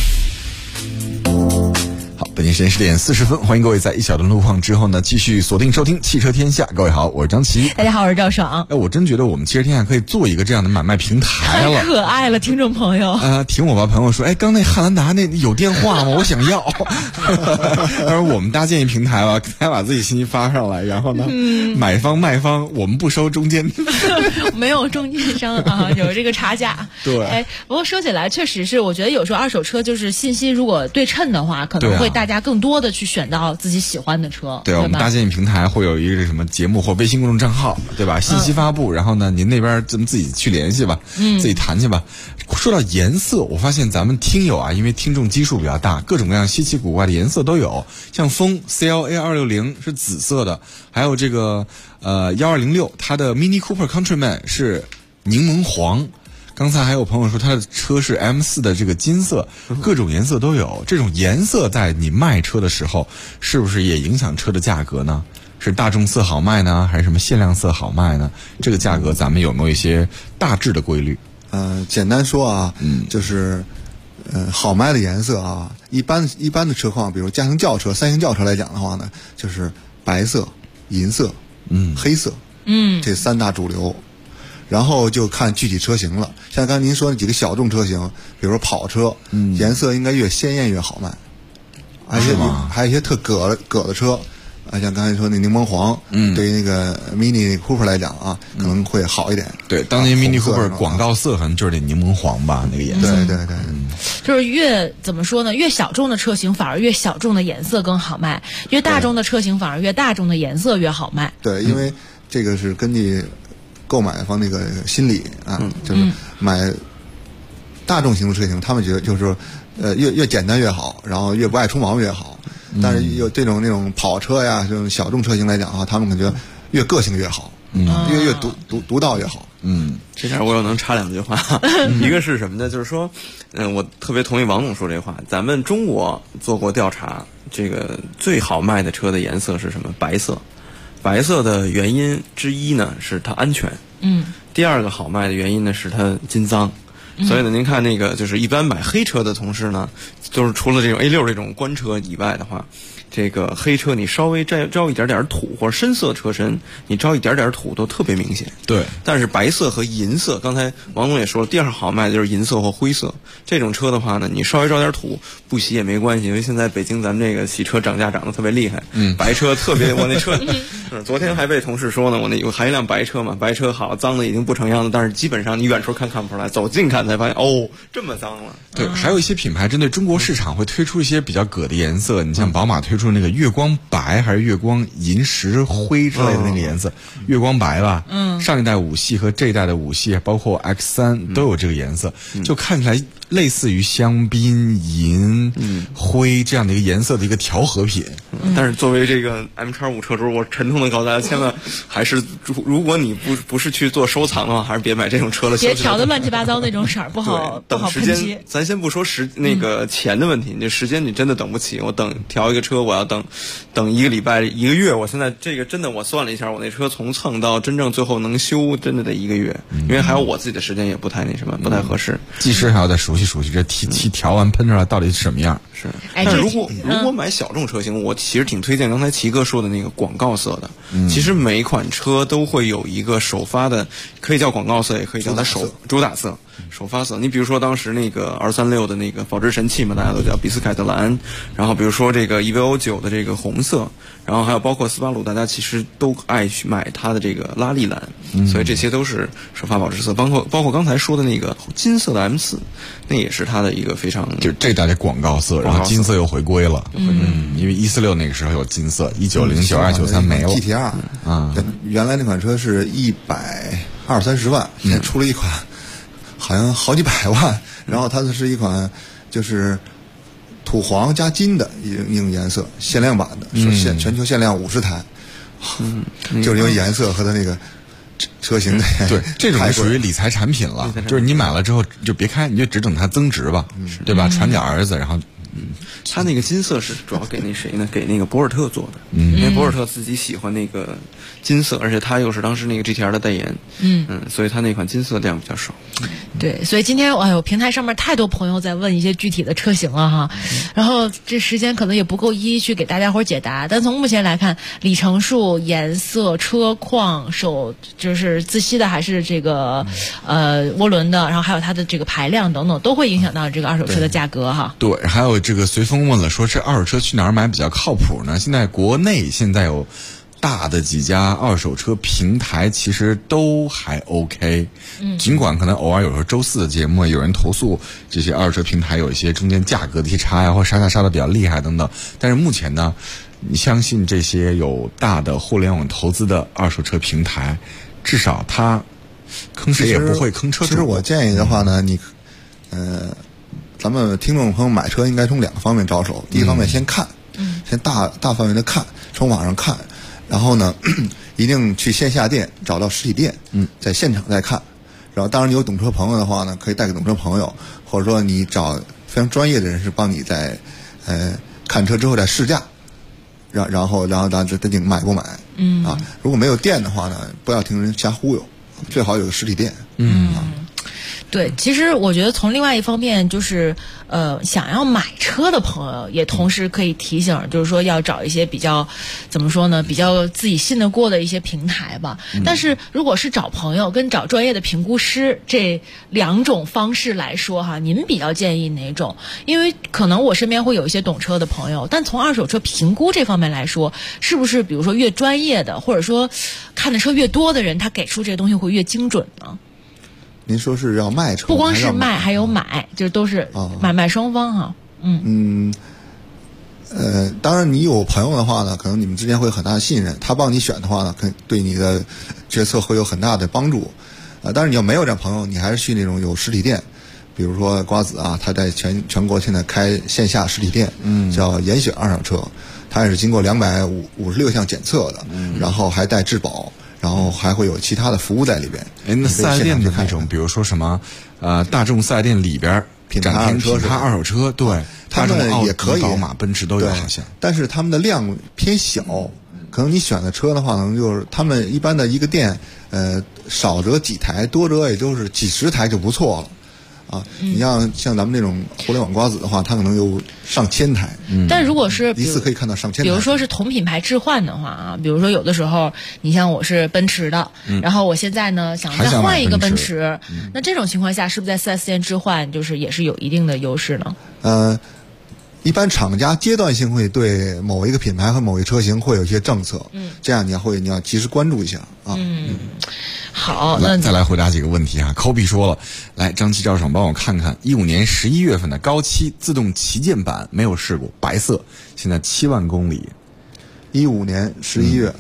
好，北京时间10点40分，欢迎各位在一小段路况之后呢，继续锁定收听汽车天下。各位好，我是张琪。 大家好，我是赵爽。 我真觉得我们汽车天下可以做一个这样的买卖平台了， 太可爱了，听众朋友。 挺我吧，朋友说，刚那汉兰达那有电话吗？我想要。他说我们搭建一平台吧，他把自己信息发上来，然后呢，买方卖方我们不收中间， 没有中间商啊，有这个差价。 对， 不过说起来，确实是，我觉得有时候二手车就是信息如果对称的话，可能会大家更多的去选到自己喜欢的车。 对，我们搭建平台会有一个什么节目或微信公众账号，对吧？信息发布，然后呢，您那边咱们自己去联系吧，自己谈去吧。说到颜色，我发现咱们听友啊，因为听众基数比较大，各种各样稀奇古怪的颜色都有。像风 CLA 260是紫色的，还有这个1206，它的 Mini Cooper Countryman 是柠檬黄。刚才还有朋友说他的车是 M4 的这个金色，各种颜色都有。这种颜色在你卖车的时候，是不是也影响车的价格呢？是大众色好卖呢，还是什么限量色好卖呢？这个价格咱们有没有一些大致的规律？ 简单说啊，就是好卖的颜色啊，一般的车况，比如家庭轿车、三型轿车来讲的话呢，就是白色、银色、黑色，这三大主流。然后就看具体车型了，像刚才您说那几个小众车型，比如说跑车，颜色应该越鲜艳越好卖。还有一些特葛的车，像刚才说那柠檬黄，对于那个 Mini Cooper 来讲啊，可能会好一点。 对，当年 Mini Cooper 广告色可能就是那柠檬黄吧，那个颜色。 对， 就是越怎么说呢？越小众的车型反而越小众的颜色更好卖，越大众的车型反而越大众的颜色越好卖。 对，因为这个是根据购买方那个心理啊，就是买大众型的车型，他们觉得就是说，越简单越好，然后越不爱出毛病越好。但是有那种跑车呀，这种小众车型来讲啊，他们感觉越个性越好，越独到越好。 这点我又能插两句话，一个是什么呢？就是说，我特别同意王总说这话。咱们中国做过调查，这个最好卖的车的颜色是什么？白色。白色的原因之一呢是它安全，第二个好卖的原因呢是它金脏，所以呢，您看那个就是一般买黑车的同事呢，就是除了这种 A6 这种官车以外的话，这个黑车你稍微招一点点土或者深色车身，你招一点点土都特别明显。 对， 但是白色和银色，刚才王总也说了，第二好卖的就是银色或灰色。这种车的话呢，你稍微招点土不洗也没关系，因为现在北京咱们这个洗车涨价涨得特别厉害。白车特别，我那车，昨天还被同事说呢，我还一辆白车嘛，白车好脏的已经不成样子，但是基本上你远处看不出来，走近看才发现哦，这么脏了。 对，还有一些品牌针对中国市场会推出一些比较葛的颜色，你像宝马推出那个月光白还是月光银石灰之类的那个颜色，月光白吧，上一代5系和这一代的5系，包括 X3 都有这个颜色，就看起来类似于香槟银灰这样的一个颜色的一个调和品。 但是作为这个 M-5 车主，我沉痛的告诉大家，千万还是如果你不是去做收藏的话，还是别买这种车了。 别调的乱七八糟那种色儿，不好等时间。咱先不说那个钱的问题，你时间你真的等不起。我调一个车，我要等1个礼拜1个月。我现在这个真的我算了一下，我那车从蹭到真正最后能修，真的得1个月，因为还有我自己的时间也不太那什么，不太合适。 技师还要再熟悉这调完喷出来到底是什么样。 是，但是如果买小众车型，我其实挺推荐刚才齐哥说的那个广告色的。其实每一款车都会有一个首发的，可以叫广告色，也可以叫它主打色。首发色，你比如说当时那个236的那个保值神器嘛，大家都叫比斯凯特蓝，然后比如说这个 EVO9 的这个红色，然后还有包括斯巴鲁，大家其实都爱去买它的这个拉力蓝，所以这些都是首发保值色，包括刚才说的那个金色的 M4，那也是它的一个非常就这代的广告色，然后金色又回归了，因为146那个时候有金色，190、92、93没了。 GTR 啊，原来那款车是120-130万，现在出了一款。好像好几百万，然后它是一款就是土黄加金的一种颜色，限量版的，是全球限量50台，就是因为颜色和它那个车型的。 对，这种属于理财产品了，就是你买了之后就别开，你就只等它增值吧，对吧？传给儿子，然后他那个金色是主要给那谁呢？给那个博尔特做的，因为博尔特自己喜欢那个金色，而且他又是当时那个 GTR 的代言，所以他那款金色量比较少。 对，所以今天平台上面太多朋友在问一些具体的车型了哈，然后这时间可能也不够一一去给大家伙解答，但从目前来看，里程数、颜色、车况、就是自吸的还是这个涡轮的，然后还有它的这个排量等等，都会影响到这个二手车的价格哈。 对，还有这个随风问了，说这二手车去哪儿买比较靠谱呢？现在国内有大的几家二手车平台其实都还 OK，尽管可能偶尔有时候周四的节目有人投诉这些二手车平台有一些中间价格的一些差呀，或杀价杀的比较厉害等等，但是目前呢，你相信这些有大的互联网投资的二手车平台，至少它坑谁也不会坑车主。 其实我建议的话呢，咱们听众朋友买车应该从2个方面着手。第一方面先看，先大范围的看，从网上看，然后呢，一定去线下店找到实体店，在现场再看。然后当然你有懂车朋友的话呢，可以带给懂车朋友，或者说你找非常专业的人士帮你在看车之后再试驾，然后咱决定买不买。如果没有店的话呢，不要听人瞎忽悠，最好有个实体店。 对，其实我觉得从另外一方面就是想要买车的朋友也同时可以提醒，就是说要找一些比较怎么说呢，比较自己信得过的一些平台吧。但是如果是找朋友跟找专业的评估师这2种方式来说哈，您比较建议哪种？因为可能我身边会有一些懂车的朋友，但从二手车评估这方面来说，是不是比如说越专业的或者说看的车越多的人，他给出这些东西会越精准呢？ 您说是要卖车， 不光是卖，还有买，就都是买卖双方哈。 当然你有朋友的话呢，可能你们之间会有很大的信任，他帮你选的话呢，对你的决策会有很大的帮助。但是你要没有这朋友，你还是去那种有实体店，比如说瓜子啊，他在全国现在开线下实体店，叫严选二手车，他也是经过256项检测的，然后还带质保。然后还会有其他的服务在里边。 那四 S 店的那种，比如说什么大众四 S 店里边展品牌二手车，对， 他们也可以， 宝马、奔驰都有好像。 但是他们的量偏小，可能你选的车的话，可能就是他们一般的一个店，少则几台，多则也就是几十台就不错了。你像咱们这种互联网瓜子的话，它可能有上千台。 但如果是一次可以看到上千台。 比如说是同品牌置换的话啊，比如说有的时候，你像我是奔驰的，然后我现在呢想再换一个奔驰，那这种情况下是不是在 4S 店置换就是也是有一定的优势呢？ 一般厂家阶段性会对某一个品牌和某一车型会有一些政策，这样你要及时关注一下啊。 好，那再来回答几个问题啊。Kobe 说了，来张琪赵爽帮我看看15年11月份的高7自动旗舰版，没有试过，白色，现在7万公里。 15年11月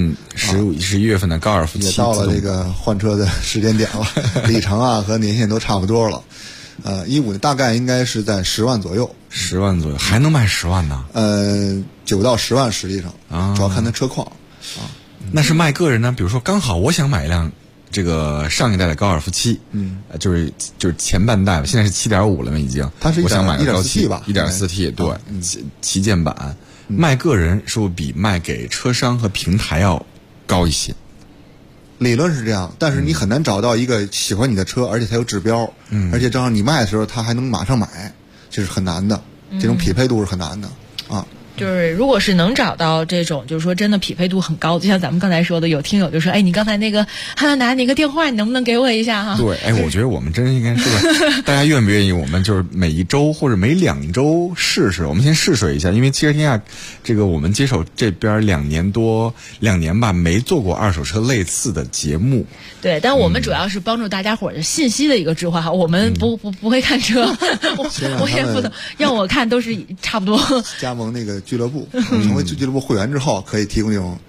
，11月份的高尔夫7 也到了这个换车的时间点了，里程啊和年限都差不多了。15大概应该是在10万左右 ，10万左右还能卖10万呢 ？9到10万实际上主要看它车况啊。 那是卖个人呢？比如说刚好我想买一辆这个上一代的高尔夫7，就是前半代吧，现在是7.5了嘛已经。 它是我想买个高 1.4T 吧 ，1.4T 对，旗舰版。卖个人是不是比卖给车商和平台要高一些？ 理论是这样，但是你很难找到一个喜欢你的车，而且它有指标，而且正好你卖的时候他还能马上买，这是很难的，这种匹配度是很难的啊。 就是如果是能找到这种就是说真的匹配度很高，就像咱们刚才说的，有听友就说，哎，你刚才那个汉兰达那个电话你能不能给我一下哈？ 对，我觉得我们真应该是吧，大家愿不愿意我们就是每1周或者每2周试试，我们先试水一下，因为汽车天下这个我们接手这边2年吧，没做过二手车类似的节目。 对，但我们主要是帮助大家伙的信息的一个置换哈，我们不会看车，我也不能让我看都是差不多。 加盟那个俱乐部，成为俱乐部会员之后，可以提供这种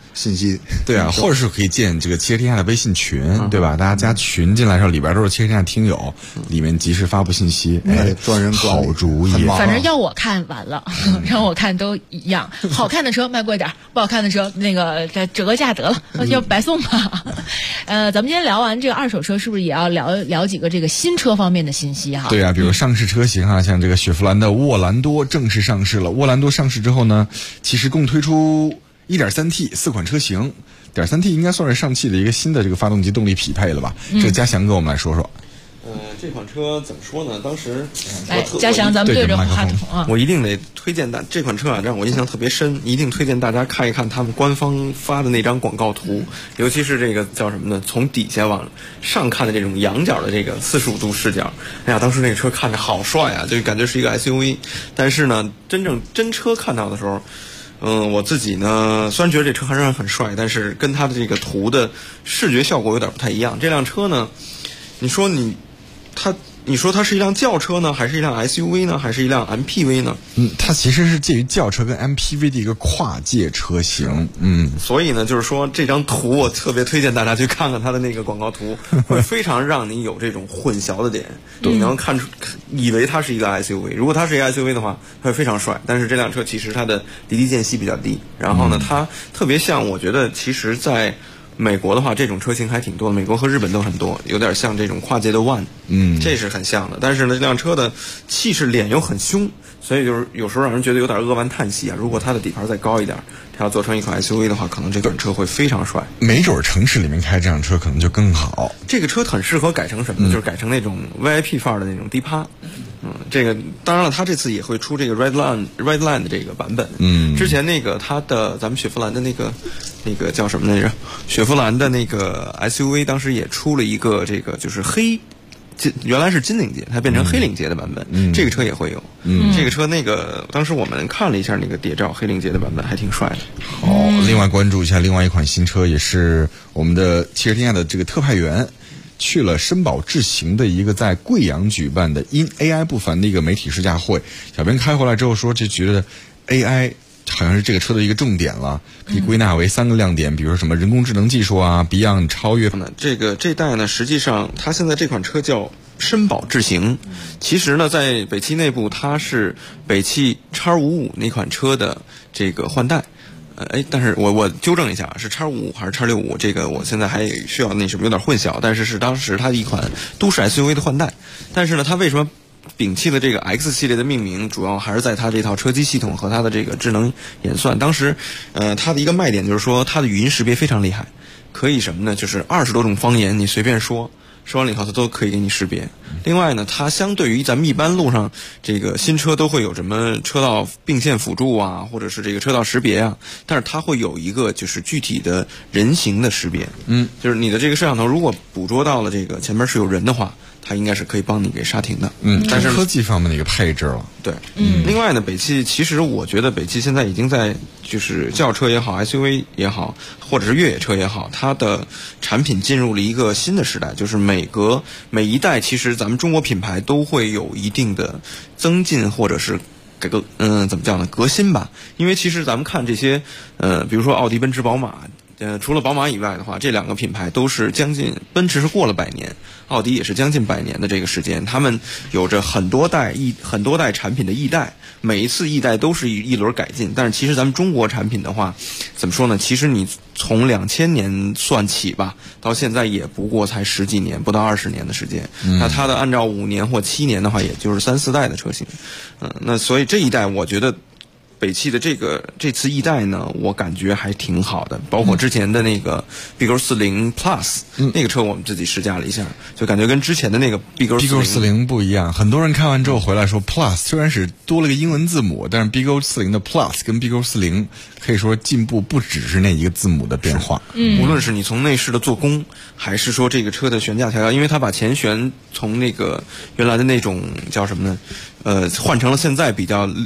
信息。 对啊，或者是可以建这个汽车天下的微信群，对吧？大家加群进来的时候，里边都是汽车天下听友，里面及时发布信息。 专人管理， 好主意。 反正要我看完了，让我看都一样。好看的车卖贵点，不好看的车那个折个价得了，要白送吧。咱们今天聊完这个二手车，是不是也要聊几个这个新车方面的信息哈？ 对啊，比如上市车型啊，像这个雪佛兰的沃兰多正式上市了。沃兰多上市之后呢，其实共推出 1.3T 4款车型。1.3T 应该算是上汽的一个新的这个发动机动力匹配了吧？这个嘉祥给我们来说说。 这款车怎么说呢？当时来，嘉祥，咱们对着话筒啊， 我一定得推荐这款车啊，让我印象特别深，一定推荐大家看一看他们官方发的那张广告图，尤其是这个叫什么呢？从底下往上看的这种仰角的这个45度视角，哎呀，当时那个车看着好帅啊，就感觉是一个 SUV。但是呢，真正真车看到的时候，我自己呢，虽然觉得这车还是很帅，但是跟它的这个图的视觉效果有点不太一样。这辆车呢，你说它是一辆轿车呢，还是一辆 SUV 呢，还是一辆 MPV 呢？ 它其实是介于轿车跟 MPV 的一个跨界车型。 所以呢，就是说这张图我特别推荐大家去看看它的那个广告图，会非常让你有这种混淆的点，你能看出以为它是一个 SUV。如果它是一个 SUV 的话，它会非常帅。但是这辆车其实它的离地间隙比较低，然后呢，它特别像，我觉得其实在美国的话，这种车型还挺多的，美国和日本都很多，有点像这种跨界的 One，这是很像的。但是呢，这辆车的气势脸又很凶，所以就是有时候让人觉得有点扼腕叹息啊。如果它的底盘再高一点，它要做成一款 SUV 的话，可能这款车会非常帅。 没准城市里面开这辆车可能就更好。 这个车很适合改成什么呢？就是改成那种 VIP 范儿的那种低趴。这个当然了，它这次也会出这个 Redline 的这个版本。之前那个它的咱们雪佛兰的那个叫什么来着？雪佛兰的那个 SUV 当时也出了一个这个就是原来是金领结，它变成黑领结的版本。这个车也会有。这个车那个当时我们看了一下那个谍照，黑领结的版本还挺帅的。 好，另外关注一下另外一款新车，也是我们的汽车天下的这个特派员。去了绅宝智行的一个在贵阳举办的因 AI 不凡的一个媒体试驾会，小编开回来之后说，就觉得 AI 好像是这个车的一个重点了，可以归纳为3个亮点，比如说什么人工智能技术啊 ，Beyond 超越。 这代呢，实际上它现在这款车叫绅宝智行，其实呢，在北汽内部它是北汽 X55那款车的这个换代。但是我纠正一下，是 X55还是 X65？这个我现在还需要那什么有点混淆，但是当时它的一款都市 SUV 的换代。但是呢，它为什么摒弃了这个 X 系列的命名？主要还是在它这套车机系统和它的这个智能演算。当时，它的一个卖点就是说它的语音识别非常厉害，可以什么呢？就是20多种方言你随便说完了以后它都可以给你识别。另外呢，它相对于咱们一般路上这个新车都会有什么车道并线辅助啊，或者是这个车道识别啊，但是它会有一个就是具体的人形的识别。就是你的这个摄像头如果捕捉到了这个前面是有人的话，它应该是可以帮你给刹停的。 但是科技方面的一个配置了。 对。另外呢，北汽其实我觉得北汽现在已经在就是轿车也好 SUV 也好，或者是越野车也好，它的产品进入了一个新的时代，就是每一代其实咱们中国品牌都会有一定的增进或者是怎么叫呢？革新吧。因为其实咱们看这些比如说奥迪、奔驰、宝马，除了宝马以外的话，这两个品牌都是将近，奔驰是过了100年，奥迪也是将近100年的这个时间，他们有着很多代产品的易代，每一次易代都是一轮改进。但是其实咱们中国产品的话，怎么说呢？其实你从2000年算起吧，到现在也不过才10几年，不到20年的时间。那它的按照5年或7年的话，也就是3、4代的车型。那所以这一代我觉得北汽的这次易代呢，我感觉还挺好的，包括之前的那个 BQ40 Plus，那个车我们自己试驾了一下，就感觉跟之前的那个 BQ40 不一样。很多人看完之后回来说 Plus 虽然是多了个英文字母，但是 BQ40 的 Plus 跟 BQ40 可以说进步不只是那一个字母的变化。 无论是你从内饰的做工，还是说这个车的悬架调教，因为它把前悬从那个原来的那种叫什么呢？换成了现在比较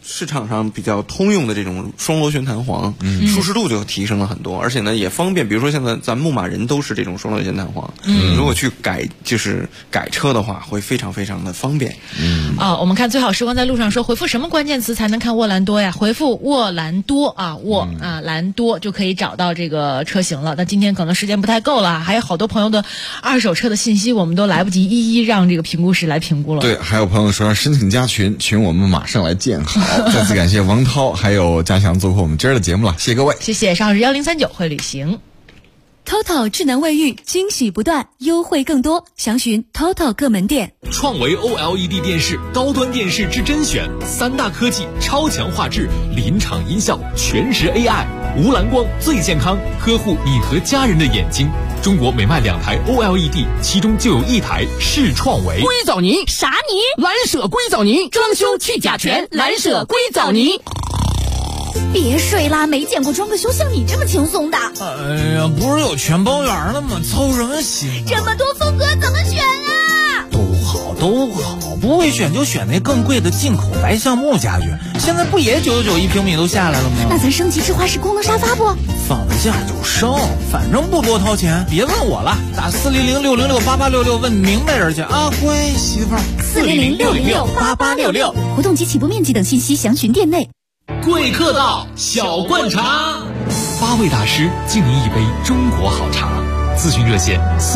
市场上比较通用的这种双螺旋弹簧，舒适度就提升了很多，而且呢也方便。比如说现在咱牧马人都是这种双螺旋弹簧，如果去改车的话，会非常非常的方便。 我们看最好时光在路上说，回复什么关键词才能看沃兰多呀？回复沃兰多啊，兰多就可以找到这个车型了。那今天可能时间不太够了，还有好多朋友的二手车的信息，我们都来不及一一让这个评估师来评估了。 对，还有朋友说让申请加群，我们马上来建好。再次感谢王涛还有嘉祥做客我们今儿的节目了，谢谢各位。 谢谢，上日1039会旅行。 TOTO 智能卫浴惊喜不断，优惠更多，详询 TOTO 各门店。 创维 OLED 电视，高端电视之甄选，3大科技，超强画质，临场音效，全时 AI， 无蓝光最健康，呵护你和家人的眼睛。中国每卖2台 OLED， 其中就有1台是创维。 硅藻泥啥泥？ 蓝舍硅藻泥，装修去甲醛，蓝舍硅藻泥。 别睡啦，没见过装个修像你这么轻松的。 哎呀，不是有全包圆了吗？操什么心啊？ 这么多风格怎么选啊？ 都好，不会选就选那更贵的进口白橡木家具。现在不也9991平米都下来了吗？ 那咱升级智华式功能沙发不？ 放得下就升，反正不多掏钱。别问我了，打400-606-8866问明白人去啊，乖媳妇儿。 400-606-8866，活动及起步面积等信息详询店内。 贵客到，小罐茶，8位大师敬您一杯中国好茶。咨询热线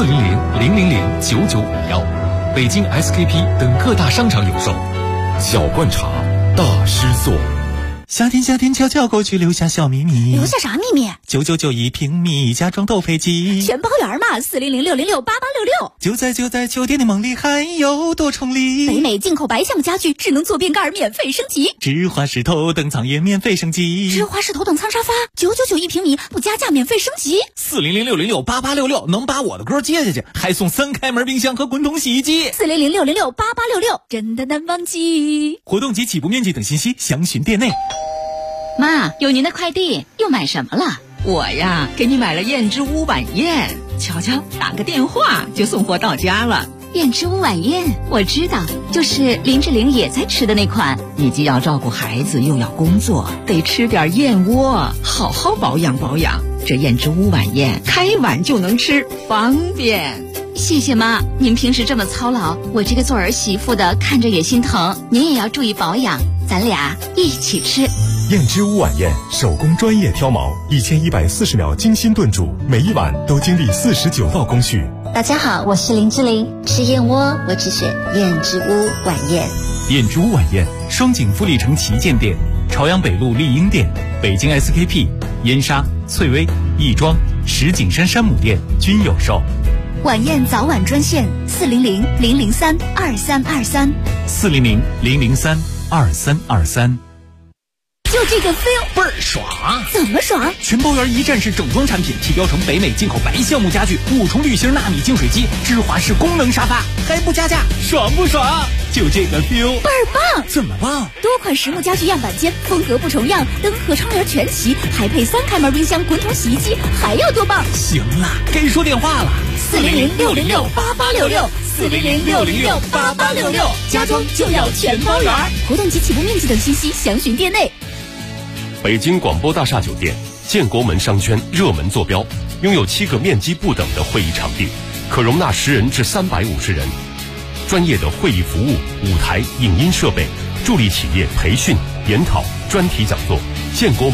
400-000-9951，北京 SKP 等各大商场有售。 小罐茶，大师做。 夏天悄悄过去，留下小秘密。 留下啥秘密 ？9991平米，家装斗飞机， 全包圆嘛。400-606-8866， 就在酒店的梦里，还有多重礼。 北美进口白橡木家具，智能坐便盖免费升级， 智华式头等舱也免费升级， 智华式头等舱沙发9991平米，不加价免费升级。 400-606-8866，能把我的歌接下去，还送3开门冰箱和滚筒洗衣机。 400-606-8866，真的难忘记。 活动及起步面积等信息详询店内。 妈，有您的快递，又买什么了？我呀，给你买了燕之屋晚宴，瞧瞧，打个电话就送货到家了。 燕之屋晚宴，我知道，就是林志玲也在吃的那款。 你既要照顾孩子，又要工作，得吃点燕窝，好好保养保养。这燕之屋晚宴，开碗就能吃，方便。 谢谢妈，您平时这么操劳，我这个做儿媳妇的看着也心疼。您也要注意保养，咱俩一起吃。 燕之屋晚宴，手工专业挑毛，1140秒精心炖煮，每一碗都经历49道工序。 大家好，我是林志玲，吃燕窝我只选燕之屋晚宴。 燕之屋晚宴，双井富力城旗舰店、朝阳北路丽婴店、北京 SKP、燕莎、翠微、亦庄、石景山山姆店均有售。 晚宴早晚专线400-003-2323 400-003-2323。 就这个 feel 倍儿爽！ 怎么爽？ 全包圆一站式整装产品，提标成北美进口白橡木家具，5重滤芯纳米净水机，智华式功能沙发，还不加价，爽不爽？就这个 feel 倍儿棒！ 怎么棒？ 多款实木家具样板间，风格不重样，灯和窗帘全齐，还配3开门冰箱、滚筒洗衣机，还要多棒？ 行了，该说电话了。 400-606-8866 400-606-8866，家装就要全包圆。活动及起步面积等信息详询店内。 北京广播大厦酒店建国门商圈热门坐标，拥有7个面积不等的会议场地，可容纳10人至350人。专业的会议服务、舞台、影音设备，助力企业培训、研讨、专题讲座。建国门